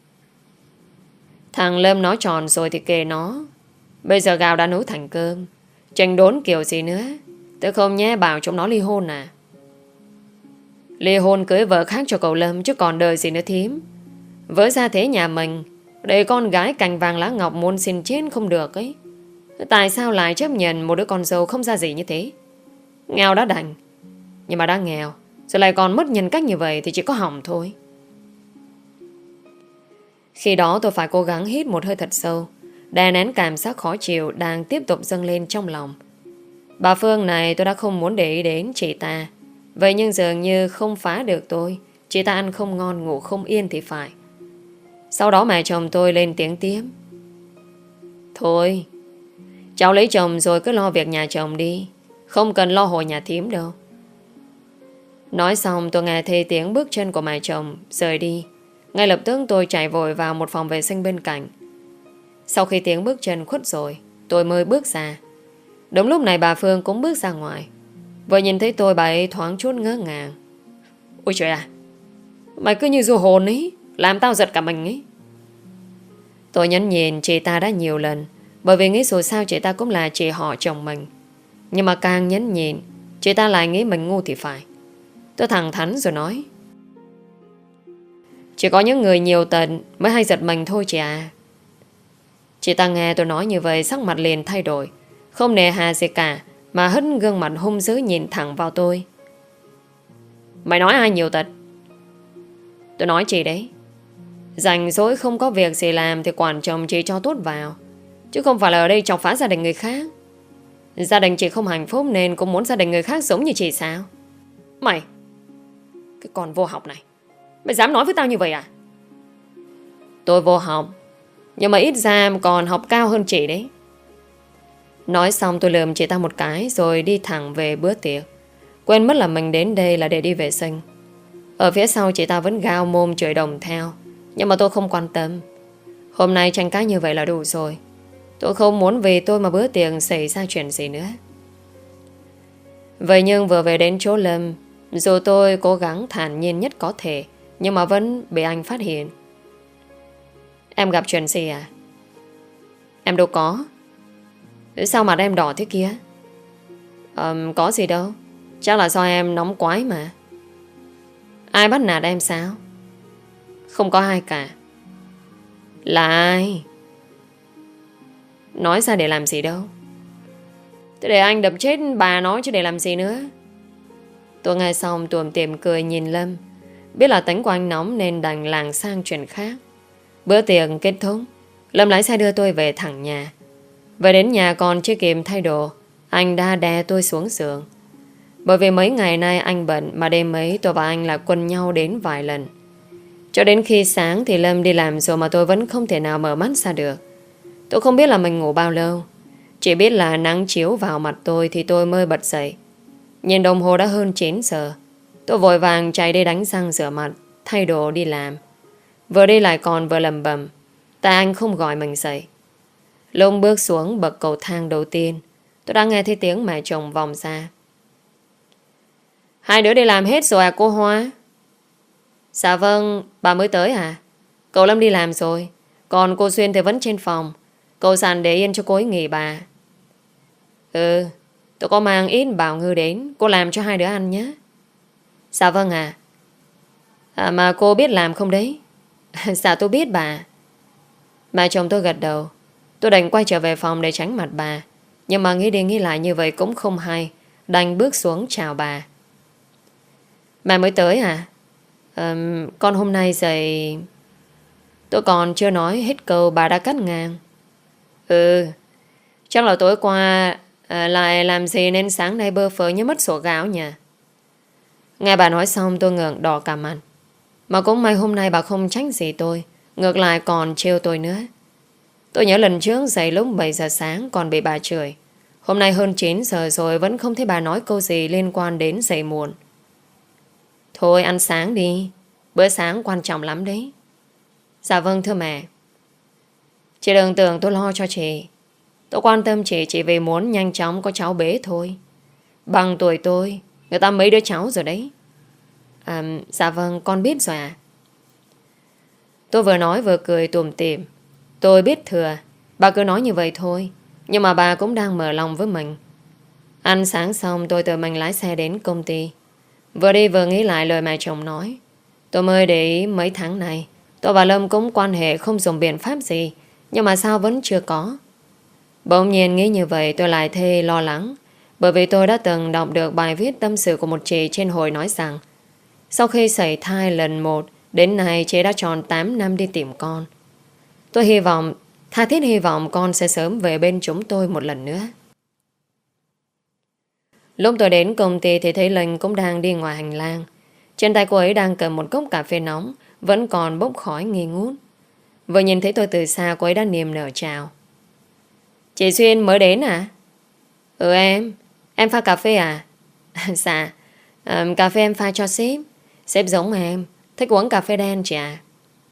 Thằng Lâm nói tròn rồi thì kệ nó. Bây giờ gạo đã nấu thành cơm, chành đốn kiểu gì nữa. Tôi không nhé bảo chúng nó ly hôn à. Ly hôn cưới vợ khác cho cậu Lâm chứ còn đời gì nữa thím. Với gia thế nhà mình, để con gái cành vàng lá ngọc muốn xin chết không được ấy. Tại sao lại chấp nhận một đứa con dâu không ra gì như thế? Nghèo đã đành, nhưng mà đã nghèo rồi lại còn mất nhân cách như vậy thì chỉ có hỏng thôi. Khi đó tôi phải cố gắng hít một hơi thật sâu, đè nén cảm giác khó chịu đang tiếp tục dâng lên trong lòng. Bà Phương này tôi đã không muốn để ý đến chị ta. Vậy nhưng dường như không phá được tôi. Chị ta ăn không ngon ngủ không yên thì phải. Sau đó mẹ chồng tôi lên tiếng tiếp: Thôi, cháu lấy chồng rồi cứ lo việc nhà chồng đi, không cần lo hồi nhà thím đâu. Nói xong tôi nghe thấy tiếng bước chân của mẹ chồng rời đi. Ngay lập tức tôi chạy vội vào một phòng vệ sinh bên cạnh. Sau khi tiếng bước chân khuất rồi, tôi mới bước ra. Đúng lúc này bà Phương cũng bước ra ngoài. Vừa nhìn thấy tôi, bà ấy thoáng chút ngỡ ngàng. Ôi trời à, mày cứ như du hồn ấy, làm tao giật cả mình ấy. Tôi nhấn nhìn chị ta đã nhiều lần, bởi vì nghĩ dù sao chị ta cũng là chị họ chồng mình. Nhưng mà càng nhấn nhìn, chị ta lại nghĩ mình ngu thì phải. Tôi thẳng thắn rồi nói. Chỉ có những người nhiều tận mới hay giật mình thôi chị à. Chị ta nghe tôi nói như vậy, sắc mặt liền thay đổi, không nề hà gì cả, mà hất gương mặt hung dữ nhìn thẳng vào tôi. Mày nói ai nhiều tật? Tôi nói chị đấy. Rảnh rỗi không có việc gì làm thì quản chồng chị cho tốt vào, chứ không phải là ở đây chọc phá gia đình người khác. Gia đình chị không hạnh phúc nên cũng muốn gia đình người khác giống như chị sao? Mày, cái con vô học này, mày dám nói với tao như vậy à? Tôi vô học, nhưng mà ít ra còn học cao hơn chị đấy. Nói xong tôi lườm chị ta một cái rồi đi thẳng về bữa tiệc, quên mất là mình đến đây là để đi vệ sinh. Ở phía sau chị ta vẫn gào mồm chửi đồng theo, nhưng mà tôi không quan tâm. Hôm nay tranh cãi như vậy là đủ rồi. Tôi không muốn vì tôi mà bữa tiệc xảy ra chuyện gì nữa. Vậy nhưng vừa về đến chỗ Lâm, dù tôi cố gắng thản nhiên nhất có thể, nhưng mà vẫn bị anh phát hiện. Em gặp chuyện gì à? Em đâu có. Sao mặt em đỏ thế kia? um, Có gì đâu, chắc là do em nóng quái mà. Ai bắt nạt em sao? Không có ai cả. Là ai? Nói ra để làm gì đâu. Thế để anh đập chết bà nói chứ để làm gì nữa. Tôi nghe xong tuồm tiệm cười nhìn Lâm. Biết là tính của anh nóng nên đành làng sang chuyện khác. Bữa tiệc kết thúc, Lâm lái xe đưa tôi về thẳng nhà. Về đến nhà còn chưa kịp thay đồ, anh đã đè tôi xuống giường. Bởi vì mấy ngày nay anh bận, mà đêm ấy tôi và anh là quần nhau đến vài lần. Cho đến khi sáng thì Lâm đi làm rồi mà tôi vẫn không thể nào mở mắt ra được. Tôi không biết là mình ngủ bao lâu, chỉ biết là nắng chiếu vào mặt tôi thì tôi mới bật dậy. Nhìn đồng hồ đã hơn chín giờ. Tôi vội vàng chạy đi đánh răng rửa mặt, thay đồ đi làm. Vừa đi lại còn vừa lầm bầm, tại anh không gọi mình dậy. Lúc bước xuống bậc cầu thang đầu tiên, tôi đã nghe thấy tiếng mẹ chồng vòng ra. Hai đứa đi làm hết rồi à cô Hoa? Dạ vâng, bà mới tới à? Cậu Lâm đi làm rồi, còn cô Xuyên thì vẫn trên phòng. Cậu sẵn để yên cho cô ấy nghỉ bà. Ừ, tôi có mang ít bào ngư đến, cô làm cho hai đứa ăn nhé. Dạ vâng à. À mà cô biết làm không đấy? Dạ tôi biết bà. Bà chồng tôi gật đầu. Tôi đành quay trở về phòng để tránh mặt bà, nhưng mà nghĩ đi nghĩ lại như vậy cũng không hay, đành bước xuống chào bà. Bà mới tới à? À, con hôm nay dậy. Tôi còn chưa nói hết câu bà đã cắt ngang. Ừ, chắc là tối qua à, lại làm gì nên sáng nay bơ phớ như mất sổ gạo nhỉ? Nghe bà nói xong tôi ngượng đỏ cả mặt. Mà cũng may hôm nay bà không trách gì tôi, ngược lại còn trêu tôi nữa. Tôi nhớ lần trước dậy lúc bảy giờ sáng còn bị bà chửi. Hôm nay hơn chín giờ rồi vẫn không thấy bà nói câu gì liên quan đến dậy muộn. Thôi ăn sáng đi, bữa sáng quan trọng lắm đấy. Dạ vâng thưa mẹ. Chị đừng tưởng tôi lo cho chị. Tôi quan tâm chị chỉ vì muốn nhanh chóng có cháu bé thôi. Bằng tuổi tôi, người ta mấy đứa cháu rồi đấy. À, dạ vâng con biết rồi à. Tôi vừa nói vừa cười tủm tỉm. Tôi biết thừa bà cứ nói như vậy thôi, nhưng mà bà cũng đang mở lòng với mình. Ăn sáng xong tôi tự mình lái xe đến công ty. Vừa đi vừa nghĩ lại lời mẹ chồng nói. Tôi mới để ý mấy tháng này tôi và Lâm cũng quan hệ không dùng biện pháp gì, nhưng mà sao vẫn chưa có. Bỗng nhiên nghĩ như vậy tôi lại thê lo lắng, bởi vì tôi đã từng đọc được bài viết tâm sự của một chị trên hồi nói rằng sau khi sảy thai lần một, đến nay chị đã tròn tám năm đi tìm con. Tôi hy vọng, tha thiết hy vọng con sẽ sớm về bên chúng tôi một lần nữa. Lúc tôi đến công ty thì thấy Linh cũng đang đi ngoài hành lang. Trên tay cô ấy đang cầm một cốc cà phê nóng, vẫn còn bốc khói nghi ngút. Vừa nhìn thấy tôi từ xa, cô ấy đã niềm nở chào. Chị Xuyên mới đến à? Ừ em, em pha cà phê à? Dạ, À, cà phê em pha cho sếp. Sếp giống em, thích uống cà phê đen chị à?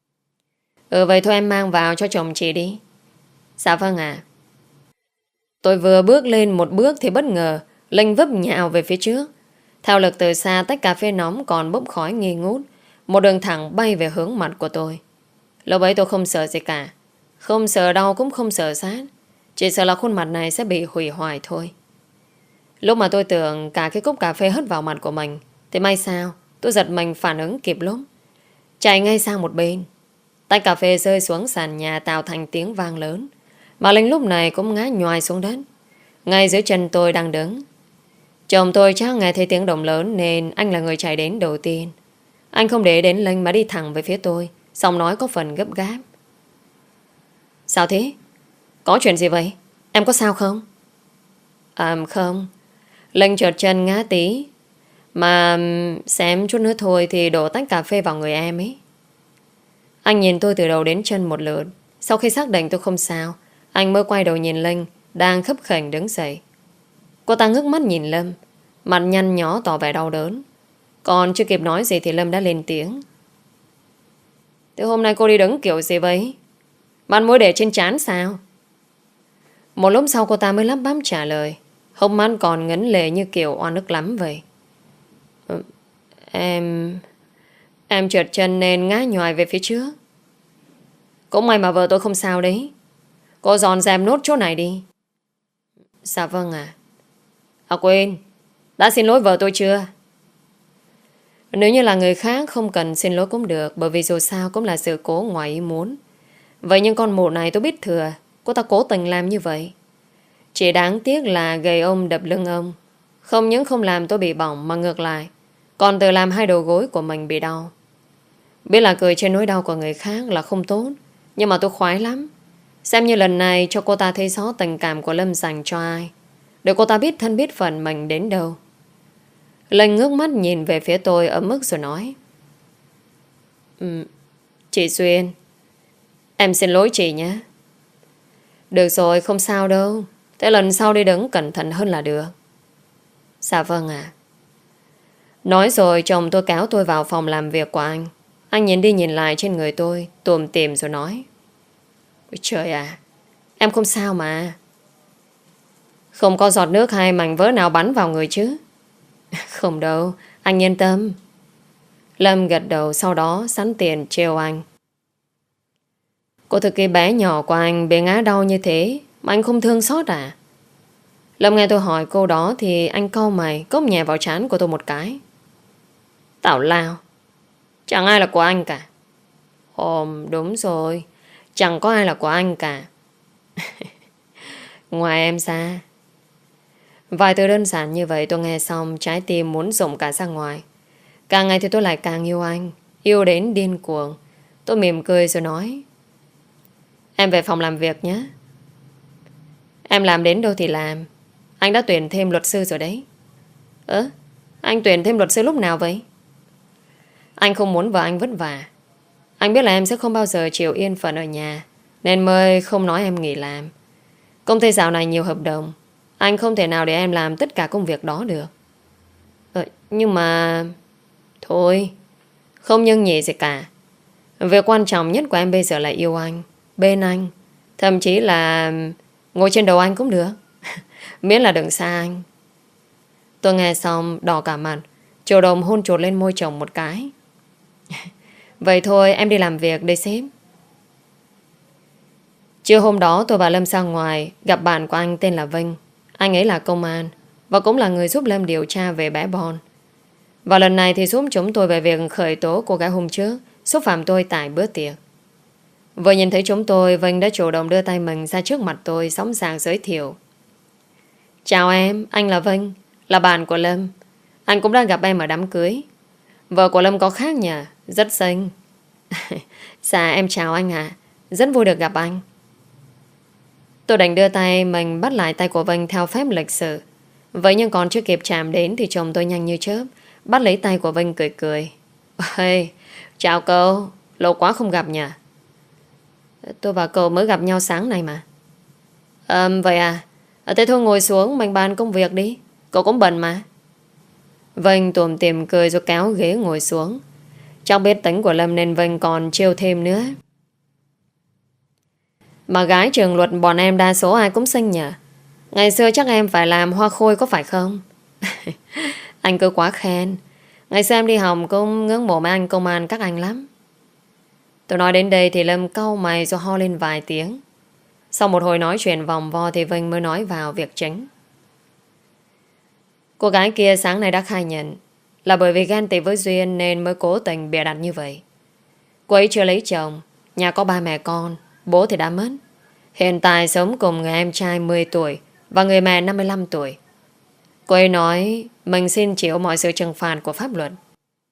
Ừ vậy thôi em mang vào cho chồng chị đi. Dạ vâng ạ. Tôi vừa bước lên một bước thì bất ngờ Linh vấp nhào về phía trước. Theo lực từ xa, tách cà phê nóng còn bốc khói nghi ngút, một đường thẳng bay về hướng mặt của tôi. Lúc ấy tôi không sợ gì cả. Không sợ đau cũng không sợ sát. Chỉ sợ là khuôn mặt này sẽ bị hủy hoại thôi. Lúc mà tôi tưởng cả cái cốc cà phê hất vào mặt của mình thì may sao tôi giật mình phản ứng kịp lúc, chạy ngay sang một bên. Tách cà phê rơi xuống sàn nhà tạo thành tiếng vang lớn. Mà Linh lúc này cũng ngã nhoài xuống đất, ngay dưới chân tôi đang đứng. Chồng tôi chắc nghe thấy tiếng động lớn nên anh là người chạy đến đầu tiên. Anh không để đến Linh mà đi thẳng về phía tôi, giọng nói có phần gấp gáp. Sao thế? Có chuyện gì vậy? Em có sao không? À không. Linh trượt chân ngã tí. Mà xem chút nữa thôi thì đổ tách cà phê vào người em ấy. Anh nhìn tôi từ đầu đến chân một lượt. Sau khi xác định tôi không sao, anh mới quay đầu nhìn Linh đang khấp khểnh đứng dậy. Cô ta ngước mắt nhìn Lâm, mặt nhăn nhó tỏ vẻ đau đớn. Còn chưa kịp nói gì thì Lâm đã lên tiếng. Thế hôm nay cô đi đứng kiểu gì vậy? Mặt mũi để trên trán sao? Một lúc sau cô ta mới lắp bắp trả lời, hốc mắt còn ngấn lệ như kiểu oan ức lắm vậy. Ừ, Em... Em trượt chân nên ngã nhoài về phía trước. Cũng may mà vợ tôi không sao đấy. Cô dọn dẹp nốt chỗ này đi. Dạ vâng ạ. À quên, đã xin lỗi vợ tôi chưa? Nếu như là người khác không cần xin lỗi cũng được, bởi vì dù sao cũng là sự cố ngoài ý muốn. Vậy nhưng con mụ này tôi biết thừa, cô ta cố tình làm như vậy. Chỉ đáng tiếc là gầy ông đập lưng ông. Không những không làm tôi bị bỏng mà ngược lại còn tự làm hai đầu gối của mình bị đau. Biết là cười trên nỗi đau của người khác là không tốt, nhưng mà tôi khoái lắm. Xem như lần này cho cô ta thấy rõ tình cảm của Lâm dành cho ai, để cô ta biết thân biết phận mình đến đâu. Linh ngước mắt nhìn về phía tôi ấm ức rồi nói. um, Chị Xuyên, em xin lỗi chị nhé. Được rồi, không sao đâu. Thế lần sau đi đứng cẩn thận hơn là được. Dạ vâng ạ. Nói rồi chồng tôi kéo tôi vào phòng làm việc của anh. Anh nhìn đi nhìn lại trên người tôi, tủm tỉm rồi nói. Ôi trời à, em không sao mà. Không có giọt nước hay mảnh vỡ nào bắn vào người chứ? Không đâu, anh yên tâm. Lâm gật đầu, sau đó sẵn tiền trêu anh. Cô thực kỳ bé nhỏ của anh bị ngã đau như thế mà anh không thương xót à? Lâm nghe tôi hỏi câu đó thì anh cau mày, cốc nhẹ vào trán của tôi một cái. Tào lao, chẳng ai là của anh cả. Ồ đúng rồi, chẳng có ai là của anh cả. Ngoài em ra. Vài từ đơn giản như vậy tôi nghe xong trái tim muốn rụng cả ra ngoài. Càng ngày thì tôi lại càng yêu anh, yêu đến điên cuồng. Tôi mỉm cười rồi nói. Em về phòng làm việc nhé. Em làm đến đâu thì làm. Anh đã tuyển thêm luật sư rồi đấy. Ơ, anh tuyển thêm luật sư lúc nào vậy? Anh không muốn vợ anh vất vả. Anh biết là em sẽ không bao giờ chịu yên phận ở nhà, nên mới không nói em nghỉ làm. Công ty dạo này nhiều hợp đồng, anh không thể nào để em làm tất cả công việc đó được. Ờ, nhưng mà... Thôi, không nhưng nhị gì cả. Việc quan trọng nhất của em bây giờ là yêu anh, bên anh, thậm chí là ngồi trên đầu anh cũng được. Miễn là đừng xa anh. Tôi nghe xong đỏ cả mặt, chủ động hôn chột lên môi chồng một cái. Vậy thôi em đi làm việc đây sếp. Trưa hôm đó tôi và Lâm ra ngoài gặp bạn của anh tên là Vinh. Anh ấy là công an và cũng là người giúp Lâm điều tra về bé Bon. Và lần này thì giúp chúng tôi về việc khởi tố cô gái hôm trước xúc phạm tôi tại bữa tiệc. Vừa nhìn thấy chúng tôi, Vinh đã chủ động đưa tay mình ra trước mặt tôi, sẵn sàng giới thiệu. Chào em, anh là Vinh, là bạn của Lâm. Anh cũng đã gặp em ở đám cưới. Vợ của Lâm có khác nhỉ, rất xinh. Dạ em chào anh ạ, rất vui được gặp anh. Tôi đành đưa tay mình bắt lại tay của Vinh theo phép lịch sự. Vậy nhưng còn chưa kịp chạm đến thì chồng tôi nhanh như chớp bắt lấy tay của Vinh cười cười. Ê, chào cậu, lâu quá không gặp nhỉ? Tôi và cậu mới gặp nhau sáng nay mà. À, vậy à, thế thôi ngồi xuống mình bàn công việc đi. Cậu cũng bận mà. Vinh tủm tỉm cười rồi kéo ghế ngồi xuống. Chắc biết tính của Lâm nên Vinh còn trêu thêm nữa. Mà gái trường luật bọn em đa số ai cũng xinh nhỉ? Ngày xưa chắc em phải làm hoa khôi có phải không? Anh cứ quá khen. Ngày xưa em đi học cũng ngưỡng mộ mấy anh công an các anh lắm. Tôi nói đến đây thì Lâm cau mày rồi ho lên vài tiếng. Sau một hồi nói chuyện vòng vo thì Vinh mới nói vào việc chính. Cô gái kia sáng nay đã khai nhận là bởi vì ghen tị với Duyên nên mới cố tình bịa đặt như vậy. Cô ấy chưa lấy chồng, nhà có ba mẹ con, bố thì đã mất. Hiện tại sống cùng người em trai mười tuổi và người mẹ năm mươi lăm tuổi. Cô ấy nói mình xin chịu mọi sự trừng phạt của pháp luật.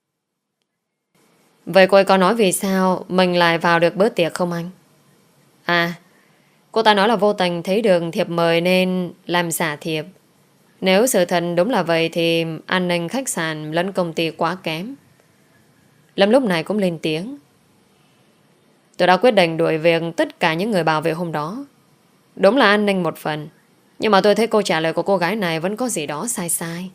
Vậy cô ấy có nói vì sao mình lại vào được bữa tiệc không anh? À, cô ta nói là vô tình thấy được thiệp mời nên làm giả thiệp. Nếu sự thật đúng là vậy thì an ninh khách sạn lẫn công ty quá kém. Lâm lúc này cũng lên tiếng. Tôi đã quyết định đuổi việc tất cả những người bảo vệ hôm đó. Đúng là an ninh một phần, nhưng mà tôi thấy câu trả lời của cô gái này vẫn có gì đó sai sai.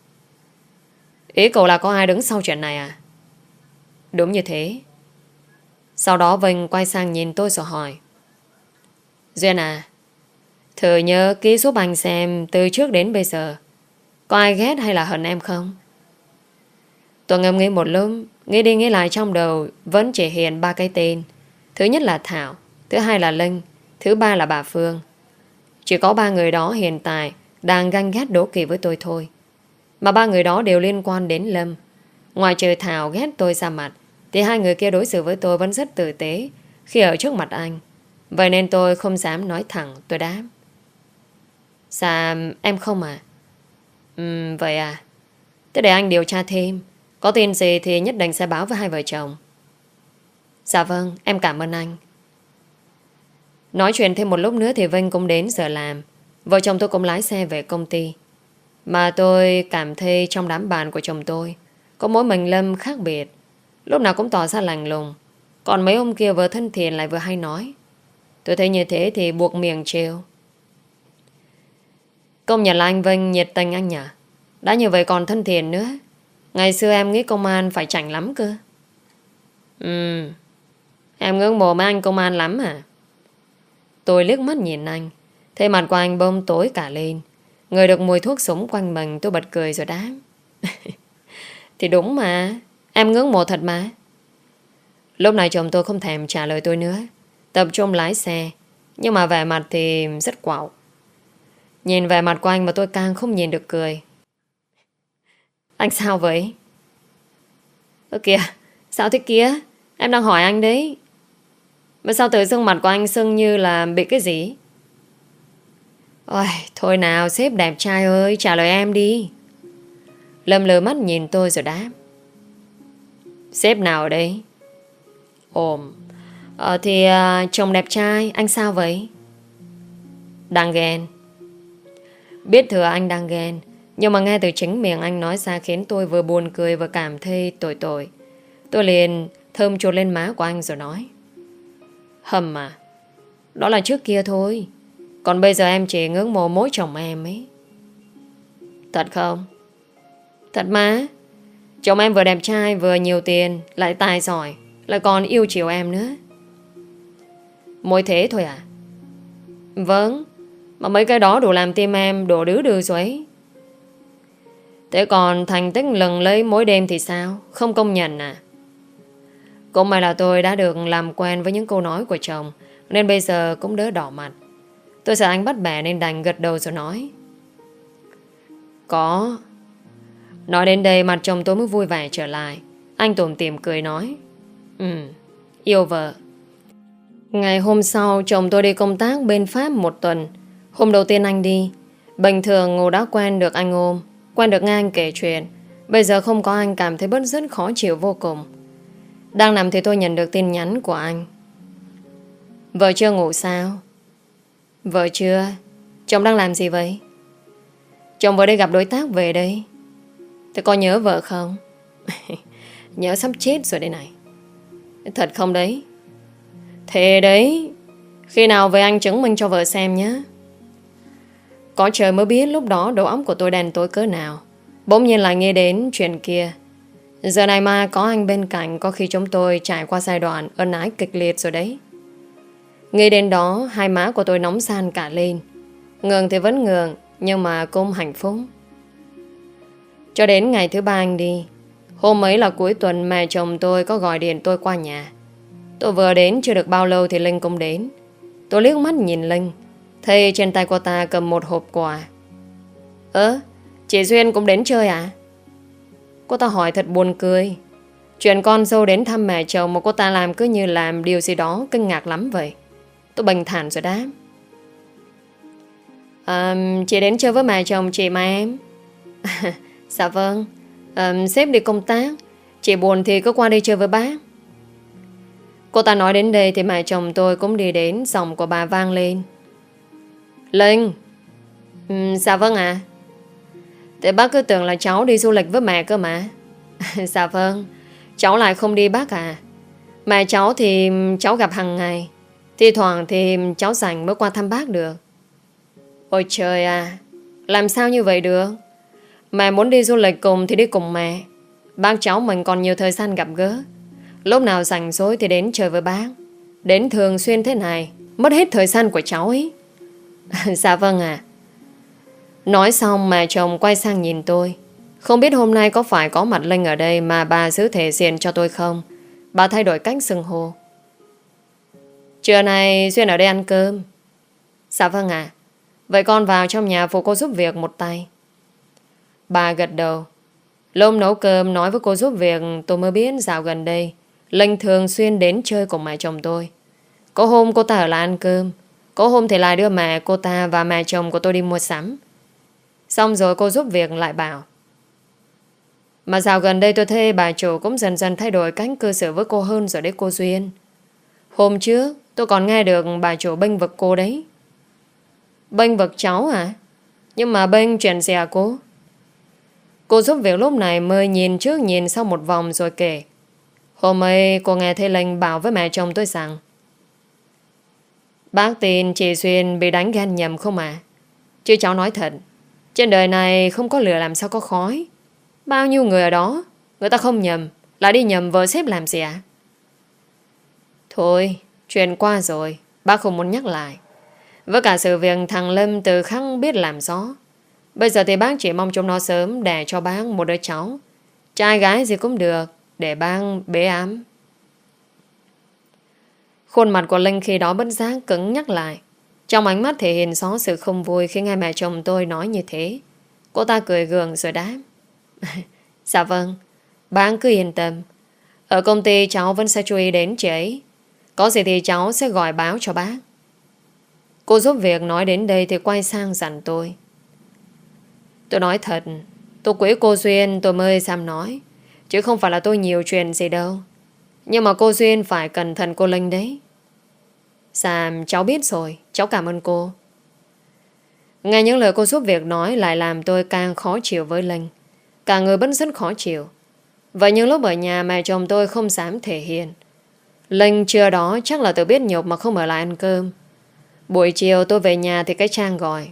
Ý cậu là có ai đứng sau chuyện này à? Đúng như thế. Sau đó Vinh quay sang nhìn tôi rồi hỏi. Duyên à, thử nhớ ký giúp anh xem từ trước đến bây giờ có ai ghét hay là hận em không? Tôi ngẫm nghĩ một lúc, nghĩ đi nghĩ lại trong đầu vẫn chỉ hiện ba cái tên. Thứ nhất là Thảo, thứ hai là Linh, thứ ba là bà Phương. Chỉ có ba người đó hiện tại đang ganh ghét đố kỵ với tôi thôi. Mà ba người đó đều liên quan đến Lâm. Ngoài trừ Thảo ghét tôi ra mặt thì hai người kia đối xử với tôi vẫn rất tử tế khi ở trước mặt anh. Vậy nên tôi không dám nói thẳng. Tôi đáp. Dạ em không à? Ừm, vậy à? Thế để anh điều tra thêm. Có tin gì thì nhất định sẽ báo với hai vợ chồng. Dạ vâng, em cảm ơn anh. Nói chuyện thêm một lúc nữa thì Vinh cũng đến giờ làm. Vợ chồng tôi cũng lái xe về công ty. Mà tôi cảm thấy trong đám bạn của chồng tôi có mỗi mình Lâm khác biệt. Lúc nào cũng tỏ ra lạnh lùng. Còn mấy ông kia vừa thân thiện lại vừa hay nói. Tôi thấy như thế thì buộc miệng trêu. Công nhận là anh Vinh nhiệt tình anh nhỉ? Đã như vậy còn thân thiện nữa. Ngày xưa em nghĩ công an phải chảnh lắm cơ. Ừ, em ngưỡng mộ mấy anh công an lắm à? Tôi liếc mắt nhìn anh, thấy mặt của anh bông tối cả lên. Người được mùi thuốc súng quanh mình, tôi bật cười rồi đáp. Thì đúng mà, em ngưỡng mộ thật mà. Lúc này chồng tôi không thèm trả lời tôi nữa, tập trung lái xe. Nhưng mà vẻ mặt thì rất quạo. Nhìn vẻ mặt của anh mà tôi càng không nhìn được cười. Anh sao vậy? Ơ kìa, sao thế kia? Em đang hỏi anh đấy. Mà sao tự dưng mặt của anh sưng như là bị cái gì? Ôi, thôi nào sếp đẹp trai ơi, trả lời em đi. Lâm lờ mắt nhìn tôi rồi đáp. Sếp nào ở đây? Ồ, ờ, thì à, chồng đẹp trai, anh sao vậy? Đang ghen. Biết thừa anh đang ghen, nhưng mà nghe từ chính miệng anh nói ra khiến tôi vừa buồn cười vừa cảm thấy tội tội. Tôi liền thơm chột lên má của anh rồi nói. Hầm à? Đó là trước kia thôi. Còn bây giờ em chỉ ngưỡng mộ mỗi chồng em ấy. Thật không? Thật mà. Chồng em vừa đẹp trai vừa nhiều tiền, lại tài giỏi, lại còn yêu chiều em nữa. Mỗi thế thôi à? Vâng. Mà mấy cái đó đủ làm tim em đổ đứ đưa rồi ấy. Thế còn thành tích lừng lấy mỗi đêm thì sao? Không công nhận à? Cũng may là tôi đã được làm quen với những câu nói của chồng, nên bây giờ cũng đỡ đỏ mặt. Tôi sợ anh bắt bẻ nên đành gật đầu rồi nói. Có. Nói đến đây mặt chồng tôi mới vui vẻ trở lại. Anh tủm tỉm cười nói. Ừ, yêu vợ. Ngày hôm sau chồng tôi đi công tác bên Pháp một tuần. Hôm đầu tiên anh đi, bình thường Ngô đã quen được anh ôm, quen được nghe anh kể chuyện. Bây giờ không có anh cảm thấy bứt rứt khó chịu vô cùng. Đang nằm thì tôi nhận được tin nhắn của anh. Vợ chưa ngủ sao? Vợ chưa. Chồng đang làm gì vậy? Chồng vừa đi gặp đối tác về đây. Thế có nhớ vợ không? Nhớ sắp chết rồi đây này. Thật không đấy? Thế đấy. Khi nào về anh chứng minh cho vợ xem nhé. Có trời mới biết lúc đó đầu óc của tôi đen tối cỡ nào. Bỗng nhiên lại nghĩ đến chuyện kia. Giờ này mà có anh bên cạnh, có khi chúng tôi trải qua giai đoạn ân ái kịch liệt rồi đấy. Nghĩ đến đó, hai má của tôi nóng san cả lên. Ngường thì vẫn ngường, nhưng mà cũng hạnh phúc. Cho đến ngày thứ ba anh đi. Hôm ấy là cuối tuần, mẹ chồng tôi có gọi điện tôi qua nhà. Tôi vừa đến chưa được bao lâu thì Linh cũng đến. Tôi liếc mắt nhìn Linh, thấy trên tay cô ta cầm một hộp quà. Ơ, chị Duyên cũng đến chơi à? Cô ta hỏi thật buồn cười. Chuyện con dâu đến thăm mẹ chồng mà cô ta làm cứ như làm điều gì đó kinh ngạc lắm vậy. Tôi bình thản rồi đáp. À, chị đến chơi với mẹ chồng chị mà em. Dạ vâng. à, Sếp đi công tác, chị buồn thì cứ qua đây chơi với bác. Cô ta nói đến đây thì mẹ chồng tôi cũng đi đến. Giọng của bà vang lên. Linh. um, Dạ vâng ạ. à. Thế bác cứ tưởng là cháu đi du lịch với mẹ cơ mà. Dạ vâng. Cháu lại không đi bác à. Mẹ cháu thì cháu gặp hàng ngày, thi thoảng thì cháu rảnh mới qua thăm bác được. Ôi trời à, làm sao như vậy được? Mẹ muốn đi du lịch cùng thì đi cùng mẹ. Bác cháu mình còn nhiều thời gian gặp gỡ. Lúc nào rảnh rỗi thì đến chơi với bác. Đến thường xuyên thế này mất hết thời gian của cháu ấy. Dạ vâng ạ. à. Nói xong mẹ chồng quay sang nhìn tôi. Không biết hôm nay có phải có mặt Linh ở đây mà bà giữ thể diện cho tôi không. Bà thay đổi cách xưng hô. Trưa nay Duyên ở đây ăn cơm. Dạ vâng ạ. à. Vậy con vào trong nhà phụ cô giúp việc một tay. Bà gật đầu. Lúc nấu cơm nói với cô giúp việc, tôi mới biết dạo gần đây Linh thường xuyên đến chơi cùng mẹ chồng tôi. Có hôm cô ta ở lại ăn cơm, có hôm thì lại đưa mẹ cô ta và mẹ chồng của tôi đi mua sắm. Xong rồi cô giúp việc lại bảo. Mà dạo gần đây tôi thấy bà chủ cũng dần dần thay đổi cách cư xử với cô hơn rồi đấy cô Duyên. Hôm trước tôi còn nghe được bà chủ bênh vực cô đấy. Bênh vực cháu à? Nhưng mà bênh chuyện gì à cô? Cô giúp việc lúc này mới nhìn trước nhìn sau một vòng rồi kể. Hôm ấy cô nghe thấy Linh bảo với mẹ chồng tôi rằng bác tin chị Duyên bị đánh ghen nhầm không à? Chứ cháu nói thật, trên đời này không có lửa làm sao có khói. Bao nhiêu người ở đó, người ta không nhầm, lại đi nhầm vợ sếp làm gì à? Thôi, chuyện qua rồi, bác không muốn nhắc lại. Với cả sự việc thằng Lâm từ khắc biết làm rõ, bây giờ thì bác chỉ mong chúng nó sớm đẻ cho bác một đứa cháu, trai gái gì cũng được, để bác bế ám. Khuôn mặt của Linh khi đó bất giác cứng nhắc lại. Trong ánh mắt thể hiện rõ sự không vui khi nghe mẹ chồng tôi nói như thế. Cô ta cười gượng rồi đáp. Dạ vâng, bác cứ yên tâm. Ở công ty cháu vẫn sẽ chú ý đến chị ấy. Có gì thì cháu sẽ gọi báo cho bác. Cô giúp việc nói đến đây thì quay sang dặn tôi. Tôi nói thật, tôi quý cô Duyên tôi mới dám nói, chứ không phải là tôi nhiều chuyện gì đâu. Nhưng mà cô Duyên phải cẩn thận cô Linh đấy. Dạ cháu biết rồi, cháu cảm ơn cô. Nghe những lời cô giúp việc nói lại làm tôi càng khó chịu với Linh. Cả người vẫn rất khó chịu. Vậy nhưng lúc ở nhà mẹ chồng tôi không dám thể hiện. Linh trưa đó chắc là tự biết nhục mà không ở lại ăn cơm. Buổi chiều tôi về nhà thì cái Trang gọi.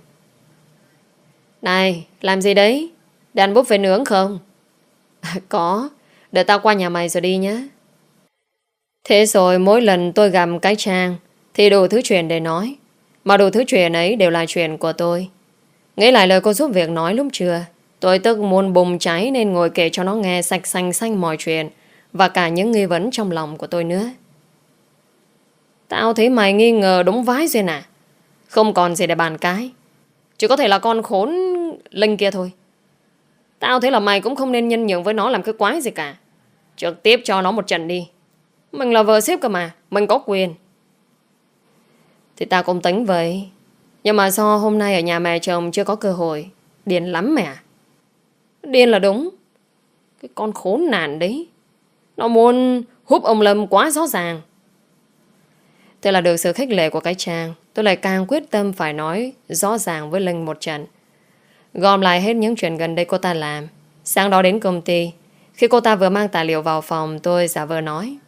Này, làm gì đấy? Để ăn buffet nướng không? Có, đợi tao qua nhà mày rồi đi nhé. Thế rồi mỗi lần tôi gặp cái Trang thì đủ thứ chuyện để nói. Mà đủ thứ chuyện ấy đều là chuyện của tôi. Nghĩ lại lời cô giúp việc nói lúc trưa, tôi tức muốn bùng cháy nên ngồi kể cho nó nghe sạch xanh xanh mọi chuyện và cả những nghi vấn trong lòng của tôi nữa. Tao thấy mày nghi ngờ đúng vái Duyên à? Không còn gì để bàn cái. Chỉ có thể là con khốn Linh kia thôi. Tao thấy là mày cũng không nên nhân nhượng với nó làm cái quái gì cả. Trực tiếp cho nó một trận đi. Mình là vợ sếp cơ mà, mình có quyền. Thì tao cũng tính vậy. Nhưng mà do hôm nay ở nhà mẹ chồng chưa có cơ hội. Điên lắm mẹ. Điên là đúng. Cái con khốn nạn đấy, nó muốn húp ông Lâm quá rõ ràng. Thế là được sự khích lệ của cái Trang, tôi lại càng quyết tâm phải nói rõ ràng với Linh một trận. Gom lại hết những chuyện gần đây cô ta làm. Sáng đó đến công ty, khi cô ta vừa mang tài liệu vào phòng, tôi giả vờ nói.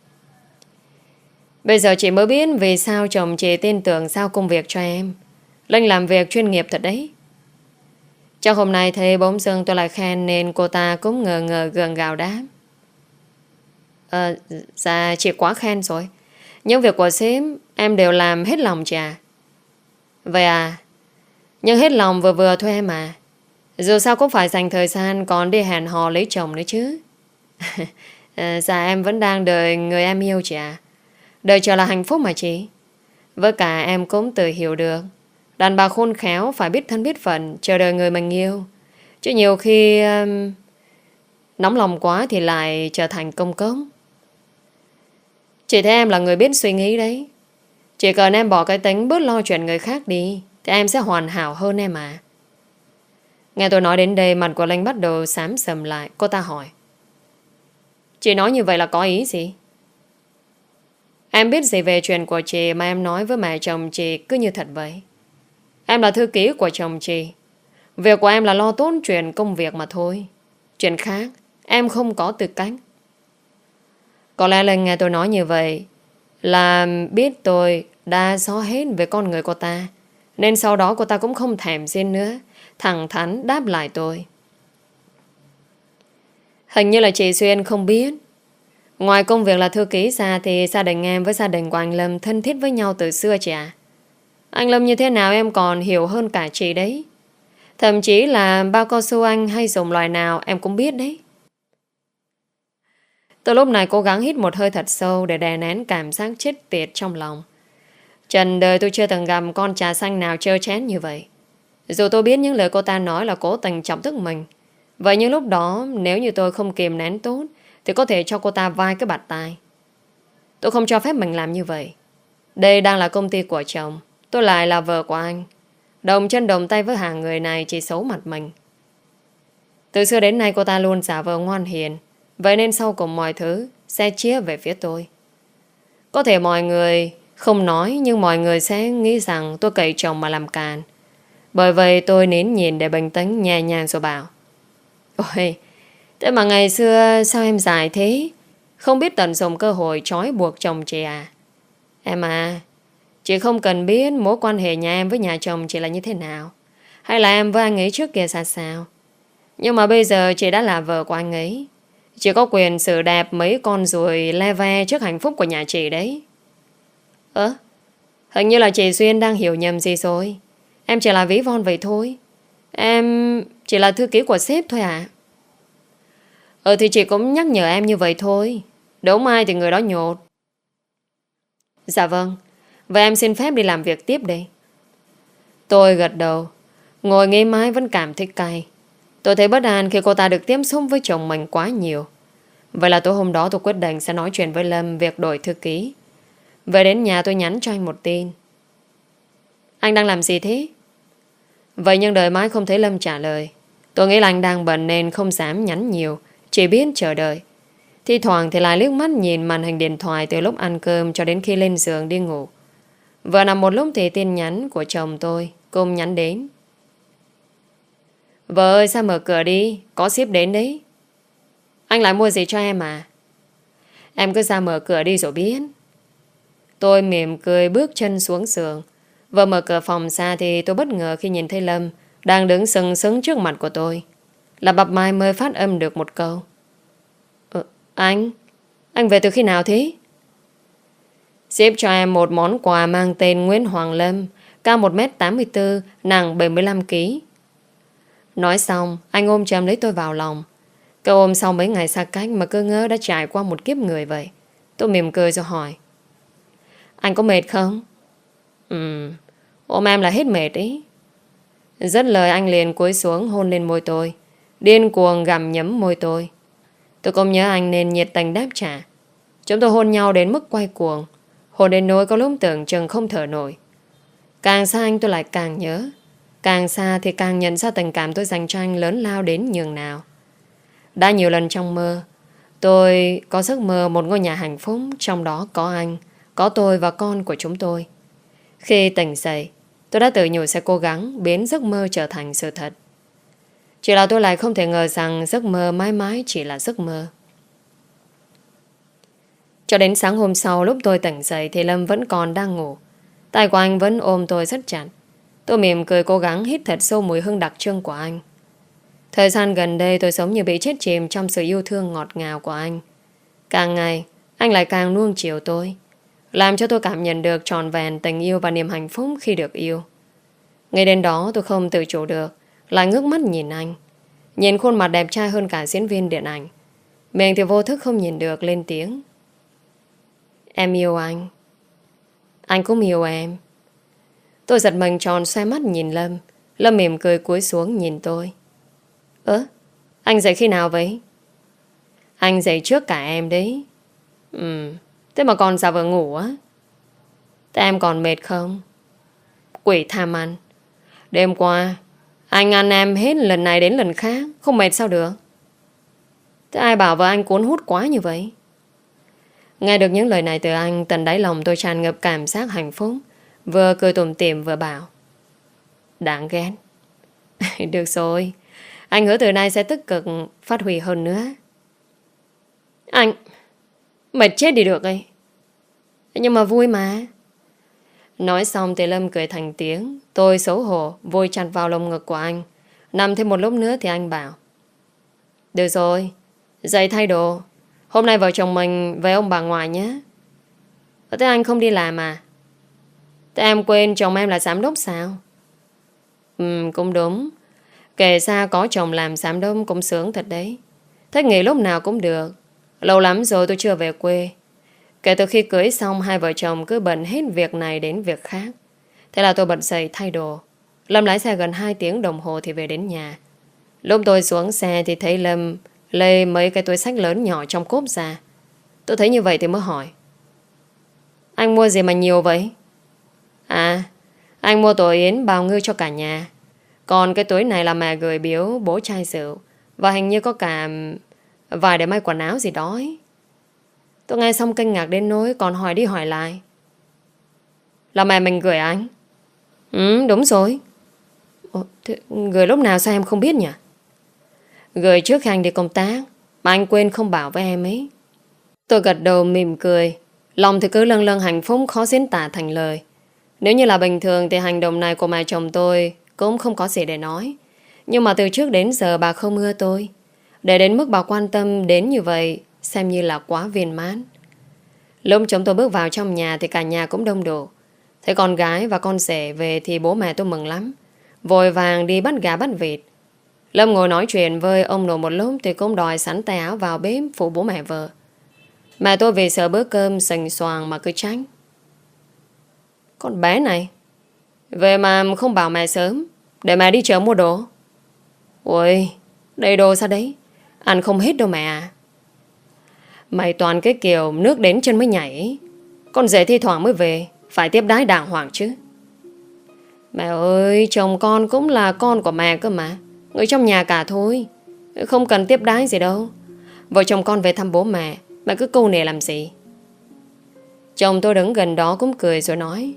Bây giờ chị mới biết vì sao chồng chị tin tưởng giao công việc cho em. Linh làm việc chuyên nghiệp thật đấy. Chắc hôm nay thấy bỗng dưng tôi lại khen nên cô ta cũng ngờ ngờ gượng gạo đáp. Ờ, dạ chị quá khen rồi. Những việc của sếp em đều làm hết lòng chị à. Vậy à? Nhưng hết lòng vừa vừa thôi em à. Dù sao cũng phải dành thời gian còn đi hẹn hò lấy chồng nữa chứ. à, Dạ em vẫn đang đợi người em yêu chị à. Đợi chờ là hạnh phúc mà chị. Với cả em cũng tự hiểu được đàn bà khôn khéo phải biết thân biết phận, chờ đợi người mình yêu. Chứ nhiều khi um, nóng lòng quá thì lại trở thành công cốc. Chị thấy em là người biết suy nghĩ đấy. Chỉ cần em bỏ cái tính bớt lo chuyện người khác đi thì em sẽ hoàn hảo hơn em à. Nghe tôi nói đến đây, mặt của Linh bắt đầu xám xầm lại. Cô ta hỏi: Chị nói như vậy là có ý gì? Em biết gì về chuyện của chị mà em nói với mẹ chồng chị cứ như thật vậy? Em là thư ký của chồng chị. Việc của em là lo tốt chuyện công việc mà thôi. Chuyện khác em không có tư cách. Có lẽ Linh nghe tôi nói như vậy là biết tôi đã rõ hết về con người cô ta, nên sau đó cô ta cũng không thèm xin nữa, thẳng thắn đáp lại tôi: Hình như là chị Xuyên không biết, ngoài công việc là thư ký ra thì gia đình em với gia đình của anh Lâm thân thiết với nhau từ xưa chị ạ. Anh Lâm như thế nào em còn hiểu hơn cả chị đấy. Thậm chí là bao cao su anh hay dùng loại nào em cũng biết đấy. Tôi lúc này cố gắng hít một hơi thật sâu để đè nén cảm giác chết tiệt trong lòng. Trần đời tôi chưa từng gặp con trà xanh nào trơ chén như vậy. Dù tôi biết những lời cô ta nói là cố tình chọc tức mình, vậy nhưng lúc đó nếu như tôi không kìm nén tốt thì có thể cho cô ta vai cái bạt tai. Tôi không cho phép mình làm như vậy. Đây đang là công ty của chồng, tôi lại là vợ của anh. Đồng chân đồng tay với hàng người này chỉ xấu mặt mình. Từ xưa đến nay cô ta luôn giả vờ ngoan hiền, vậy nên sau cùng mọi thứ sẽ chia về phía tôi. Có thể mọi người không nói, nhưng mọi người sẽ nghĩ rằng tôi cậy chồng mà làm càn. Bởi vậy tôi nín nhìn để bình tĩnh, nhẹ nhàng rồi bảo: Ôi, thế mà ngày xưa sao em dài thế? Không biết tận dụng cơ hội trói buộc chồng chị à? Em à, chị không cần biết mối quan hệ nhà em với nhà chồng chị là như thế nào, hay là em với anh ấy trước kia ra sao. Nhưng mà bây giờ chị đã là vợ của anh ấy. Chị có quyền xử đẹp mấy con ruồi le ve trước hạnh phúc của nhà chị đấy. Ơ, hình như là chị Duyên đang hiểu nhầm gì rồi. Em chỉ là ví von vậy thôi. Em chỉ là thư ký của sếp thôi à? Ừ thì chị cũng nhắc nhở em như vậy thôi. Đúng ai thì người đó nhột. Dạ vâng. Vậy em xin phép đi làm việc tiếp đây. Tôi gật đầu, ngồi nghĩ mãi vẫn cảm thấy cay. Tôi thấy bất an khi cô ta được tiếp xúc với chồng mình quá nhiều. Vậy là tối hôm đó tôi quyết định sẽ nói chuyện với Lâm việc đổi thư ký. Về đến nhà tôi nhắn cho anh một tin: Anh đang làm gì thế? Vậy nhưng đợi mãi không thấy Lâm trả lời. Tôi nghĩ là anh đang bận nên không dám nhắn nhiều, chỉ biết chờ đợi. Thi thoảng thì lại liếc mắt nhìn màn hình điện thoại từ lúc ăn cơm cho đến khi lên giường đi ngủ. Vừa nằm một lúc thì tin nhắn của chồng tôi cùng nhắn đến: Vợ ơi, sao mở cửa đi, có ship đến đấy. Anh lại mua gì cho em à? Em cứ ra mở cửa đi rồi biết. Tôi mỉm cười bước chân xuống giường. Vừa mở cửa phòng ra thì tôi bất ngờ khi nhìn thấy Lâm đang đứng sừng sững trước mặt của tôi. Là bập mai mới phát âm được một câu: ờ, Anh Anh về từ khi nào thế? Ship cho em một món quà mang tên Nguyễn Hoàng Lâm, cao một mét tám mươi tư, nặng bảy mươi lăm ki-lô-gam. Nói xong anh ôm chầm lấy tôi vào lòng. Câu ôm sau mấy ngày xa cách mà cứ ngỡ đã trải qua một kiếp người vậy. Tôi mỉm cười rồi hỏi: Anh có mệt không? Ừ, ôm em là hết mệt ý. Dứt lời anh liền cúi xuống hôn lên môi tôi, điên cuồng gặm nhấm môi tôi. Tôi cũng nhớ anh nên nhiệt tình đáp trả. Chúng tôi hôn nhau đến mức quay cuồng, hôn đến nỗi có lúc tưởng chừng không thở nổi. Càng xa anh tôi lại càng nhớ, càng xa thì càng nhận ra tình cảm tôi dành cho anh lớn lao đến nhường nào. Đã nhiều lần trong mơ tôi có giấc mơ một ngôi nhà hạnh phúc, trong đó có anh, có tôi và con của chúng tôi. Khi tỉnh dậy, tôi đã tự nhủ sẽ cố gắng biến giấc mơ trở thành sự thật. Chỉ là tôi lại không thể ngờ rằng giấc mơ mãi mãi chỉ là giấc mơ. Cho đến sáng hôm sau, lúc tôi tỉnh dậy thì Lâm vẫn còn đang ngủ. Tay của anh vẫn ôm tôi rất chặt. Tôi mỉm cười cố gắng hít thật sâu mùi hương đặc trưng của anh. Thời gian gần đây tôi sống như bị chết chìm trong sự yêu thương ngọt ngào của anh. Càng ngày, anh lại càng nuông chiều tôi, làm cho tôi cảm nhận được trọn vẹn tình yêu và niềm hạnh phúc khi được yêu. Ngay đến đó tôi không tự chủ được, lại ngước mắt nhìn anh. Nhìn khuôn mặt đẹp trai hơn cả diễn viên điện ảnh. Mình thì vô thức không nhìn được lên tiếng. Em yêu anh. Anh cũng yêu em. Tôi giật mình tròn xoay mắt nhìn Lâm. Lâm mỉm cười cúi xuống nhìn tôi. Ơ, anh dậy khi nào vậy? Anh dậy trước cả em đấy. Ừ, thế mà còn giả vờ ngủ á? Thế em còn mệt không? Quỷ tham ăn. Đêm qua anh ăn em hết lần này đến lần khác, không mệt sao được? Thế ai bảo vợ anh cuốn hút quá như vậy? Nghe được những lời này từ anh, tận đáy lòng tôi tràn ngập cảm giác hạnh phúc. Vừa cười tủm tỉm vừa bảo. Đáng ghét. Được rồi, anh hứa từ nay sẽ tích cực phát huy hơn nữa. Anh mệt chết đi được ấy. Nhưng mà vui mà. Nói xong thì Lâm cười thành tiếng. Tôi xấu hổ vội chặt vào lồng ngực của anh. Nằm thêm một lúc nữa thì anh bảo. Được rồi, dậy thay đồ. Hôm nay vợ chồng mình về ông bà ngoại nhé. Thế anh không đi làm à? Thế em quên chồng em là giám đốc sao? Ừ, cũng đúng. Kể xa có chồng làm giám đốc cũng sướng thật đấy. Thích nghỉ lúc nào cũng được. Lâu lắm rồi tôi chưa về quê. Kể từ khi cưới xong, hai vợ chồng cứ bận hết việc này đến việc khác. Thế là tôi bật dậy thay đồ. Lâm lái xe gần hai tiếng đồng hồ thì về đến nhà. Lúc tôi xuống xe thì thấy Lâm lê mấy cái túi xách lớn nhỏ trong cốp ra. Tôi thấy như vậy thì mới hỏi. Anh mua gì mà nhiều vậy? À, anh mua tổ yến bào ngư cho cả nhà. Còn cái túi này là mẹ gửi biếu bố chai rượu. Và hình như có cả vài để may quần áo gì đó ấy. Tôi nghe xong kinh ngạc đến nỗi còn hỏi đi hỏi lại. Là mẹ mình gửi anh? Ừ, đúng rồi. Ồ, thế gửi lúc nào sao em không biết nhỉ? Gửi trước khi anh đi công tác, mà anh quên không bảo với em ấy. Tôi gật đầu mỉm cười. Lòng thì cứ lâng lâng hạnh phúc khó diễn tả thành lời. Nếu như là bình thường thì hành động này của mẹ chồng tôi cũng không có gì để nói. Nhưng mà từ trước đến giờ bà không ưa tôi. Để đến mức bà quan tâm đến như vậy xem như là quá viên mãn. Lúc chúng tôi bước vào trong nhà thì cả nhà cũng đông đủ. Thấy con gái và con rể về thì bố mẹ tôi mừng lắm. Vội vàng đi bắt gà bắt vịt. Lâm ngồi nói chuyện với ông nội một lúc thì cũng đòi sẵn tay áo vào bếp phụ bố mẹ vợ. Mẹ tôi vì sợ bữa cơm sành xoàng mà cứ tránh. Con bé này về mà không bảo mẹ sớm để mẹ đi chợ mua đồ. Ôi, đầy đồ sao đấy? Ăn không hết đâu mẹ à. Mày toàn cái kiểu nước đến chân mới nhảy ấy. Con rể thi thoảng mới về, phải tiếp đái đàng hoàng chứ. Mẹ ơi, chồng con cũng là con của mẹ cơ mà. Người trong nhà cả thôi. Không cần tiếp đái gì đâu. Vợ chồng con về thăm bố mẹ, mẹ cứ câu nệ làm gì? Chồng tôi đứng gần đó cũng cười rồi nói.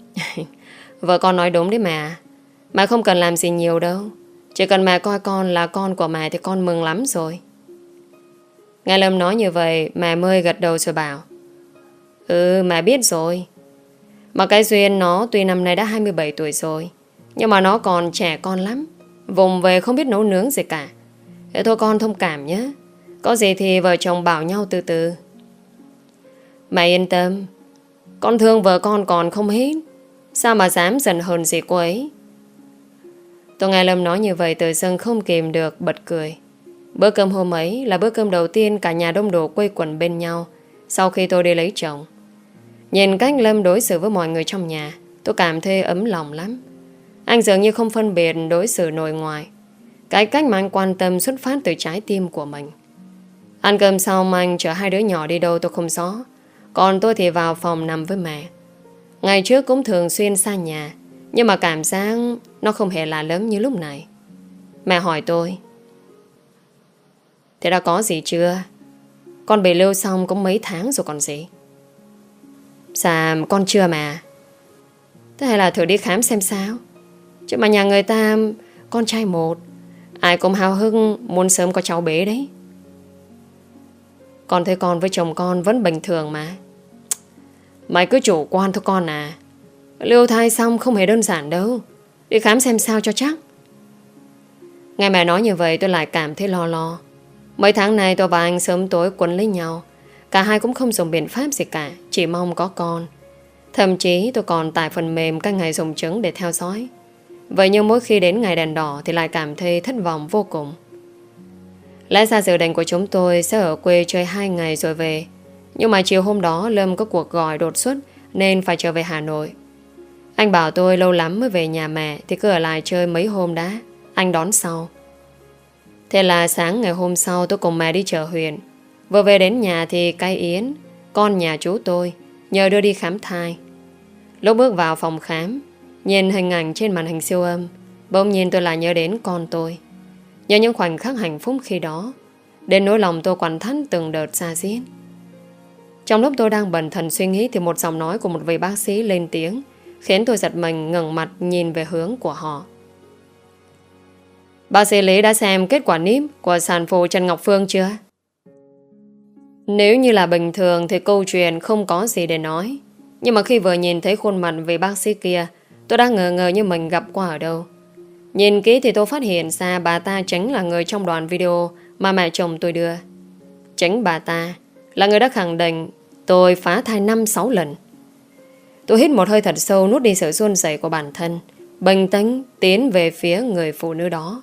Vợ con nói đúng đấy mẹ. Mẹ không cần làm gì nhiều đâu. Chỉ cần mẹ coi con là con của mẹ thì con mừng lắm rồi. Nghe Lâm nói như vậy, mẹ mới gật đầu rồi bảo. Ừ, mẹ biết rồi. Mà cái Duyên nó tuy năm nay đã hai mươi bảy tuổi rồi, nhưng mà nó còn trẻ con lắm. Vùng về không biết nấu nướng gì cả. Thế thôi con thông cảm nhé. Có gì thì vợ chồng bảo nhau từ từ. Mẹ yên tâm. Con thương vợ con còn không hết. Sao mà dám giận hờn gì cô ấy? Tôi nghe Lâm nói như vậy tự dưng không kìm được bật cười. Bữa cơm hôm ấy là bữa cơm đầu tiên cả nhà đông đủ quây quần bên nhau sau khi tôi đi lấy chồng. Nhìn cách Lâm đối xử với mọi người trong nhà, tôi cảm thấy ấm lòng lắm. Anh dường như không phân biệt đối xử nội ngoại. Cái cách mà anh quan tâm xuất phát từ trái tim của mình. Ăn cơm xong anh chở hai đứa nhỏ đi đâu tôi không rõ. Còn tôi thì vào phòng nằm với mẹ. Ngày trước cũng thường xuyên xa nhà, nhưng mà cảm giác nó không hề lạ lẫm như lúc này. Mẹ hỏi tôi. Thế đã có gì chưa? Con bị lưu xong cũng mấy tháng rồi còn gì. Dạ con chưa mà. Thế hay là thử đi khám xem sao? Chứ mà nhà người ta con trai một, ai cũng hào hứng muốn sớm có cháu bé đấy. Con thấy con với chồng con vẫn bình thường mà. Mày cứ chủ quan thôi con à. Lưu thai xong không hề đơn giản đâu. Đi khám xem sao cho chắc. Nghe mẹ nói như vậy tôi lại cảm thấy lo lo. Mấy tháng này tôi và anh sớm tối quấn lấy nhau. Cả hai cũng không dùng biện pháp gì cả, chỉ mong có con. Thậm chí tôi còn tải phần mềm các ngày dùng trứng để theo dõi. Vậy nhưng mỗi khi đến ngày đèn đỏ thì lại cảm thấy thất vọng vô cùng. Lẽ ra dự định của chúng tôi sẽ ở quê chơi hai ngày rồi về. Nhưng mà chiều hôm đó Lâm có cuộc gọi đột xuất nên phải trở về Hà Nội. Anh bảo tôi lâu lắm mới về nhà mẹ thì cứ ở lại chơi mấy hôm đã, anh đón sau. Thế là sáng ngày hôm sau tôi cùng mẹ đi chợ huyện. Vừa về đến nhà thì cái Yến, con nhà chú tôi, nhờ đưa đi khám thai. Lúc bước vào phòng khám, nhìn hình ảnh trên màn hình siêu âm, bỗng nhiên tôi lại nhớ đến con tôi. Nhớ những khoảnh khắc hạnh phúc khi đó, đến nỗi lòng tôi quặn thắt từng đợt xa xiết. Trong lúc tôi đang bần thần suy nghĩ thì một giọng nói của một vị bác sĩ lên tiếng, khiến tôi giật mình ngẩng mặt nhìn về hướng của họ. Bác sĩ Lý đã xem kết quả níp của sản phụ Trần Ngọc Phương chưa? Nếu như là bình thường thì câu chuyện không có gì để nói. Nhưng mà khi vừa nhìn thấy khuôn mặt vị bác sĩ kia, tôi đang ngờ ngờ như mình gặp qua ở đâu. Nhìn kỹ thì tôi phát hiện ra bà ta chính là người trong đoạn video mà mẹ chồng tôi đưa. Chính bà ta là người đã khẳng định tôi phá thai năm sáu lần. Tôi hít một hơi thật sâu, nuốt đi sự run rẩy của bản thân, bình tĩnh tiến về phía người phụ nữ đó.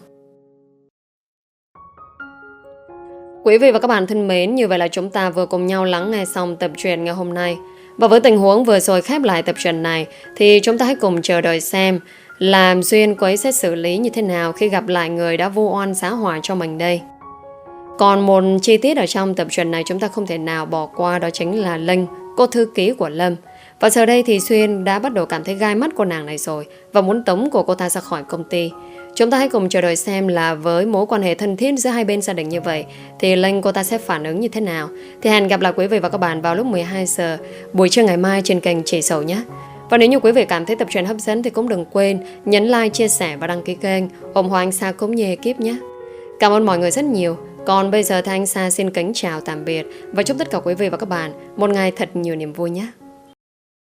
Quý vị và các bạn thân mến, như vậy là chúng ta vừa cùng nhau lắng nghe xong tập truyện ngày hôm nay. Và với tình huống vừa rồi khép lại tập truyện này thì chúng ta hãy cùng chờ đợi xem làm Duyên cô ấy sẽ xử lý như thế nào khi gặp lại người đã vu oan giá họa cho mình đây. Còn một chi tiết ở trong tập truyện này chúng ta không thể nào bỏ qua, đó chính là Linh, cô thư ký của Lâm. Và giờ đây thì Xuyên đã bắt đầu cảm thấy gai mắt cô nàng này rồi và muốn tống của cô ta ra khỏi công ty. Chúng ta hãy cùng chờ đợi xem là với mối quan hệ thân thiết giữa hai bên gia đình như vậy thì Linh cô ta sẽ phản ứng như thế nào. Thì hẹn gặp lại quý vị và các bạn vào lúc mười hai giờ buổi trưa ngày mai trên kênh Chị Sầu nhé. Và nếu như quý vị cảm thấy tập truyện hấp dẫn thì cũng đừng quên nhấn like, chia sẻ và đăng ký kênh ủng hộ anh Sa cũng như ekip nhé. Cảm ơn mọi người rất nhiều. Còn bây giờ thì anh Sa xin kính chào tạm biệt và chúc tất cả quý vị và các bạn một ngày thật nhiều niềm vui nhé.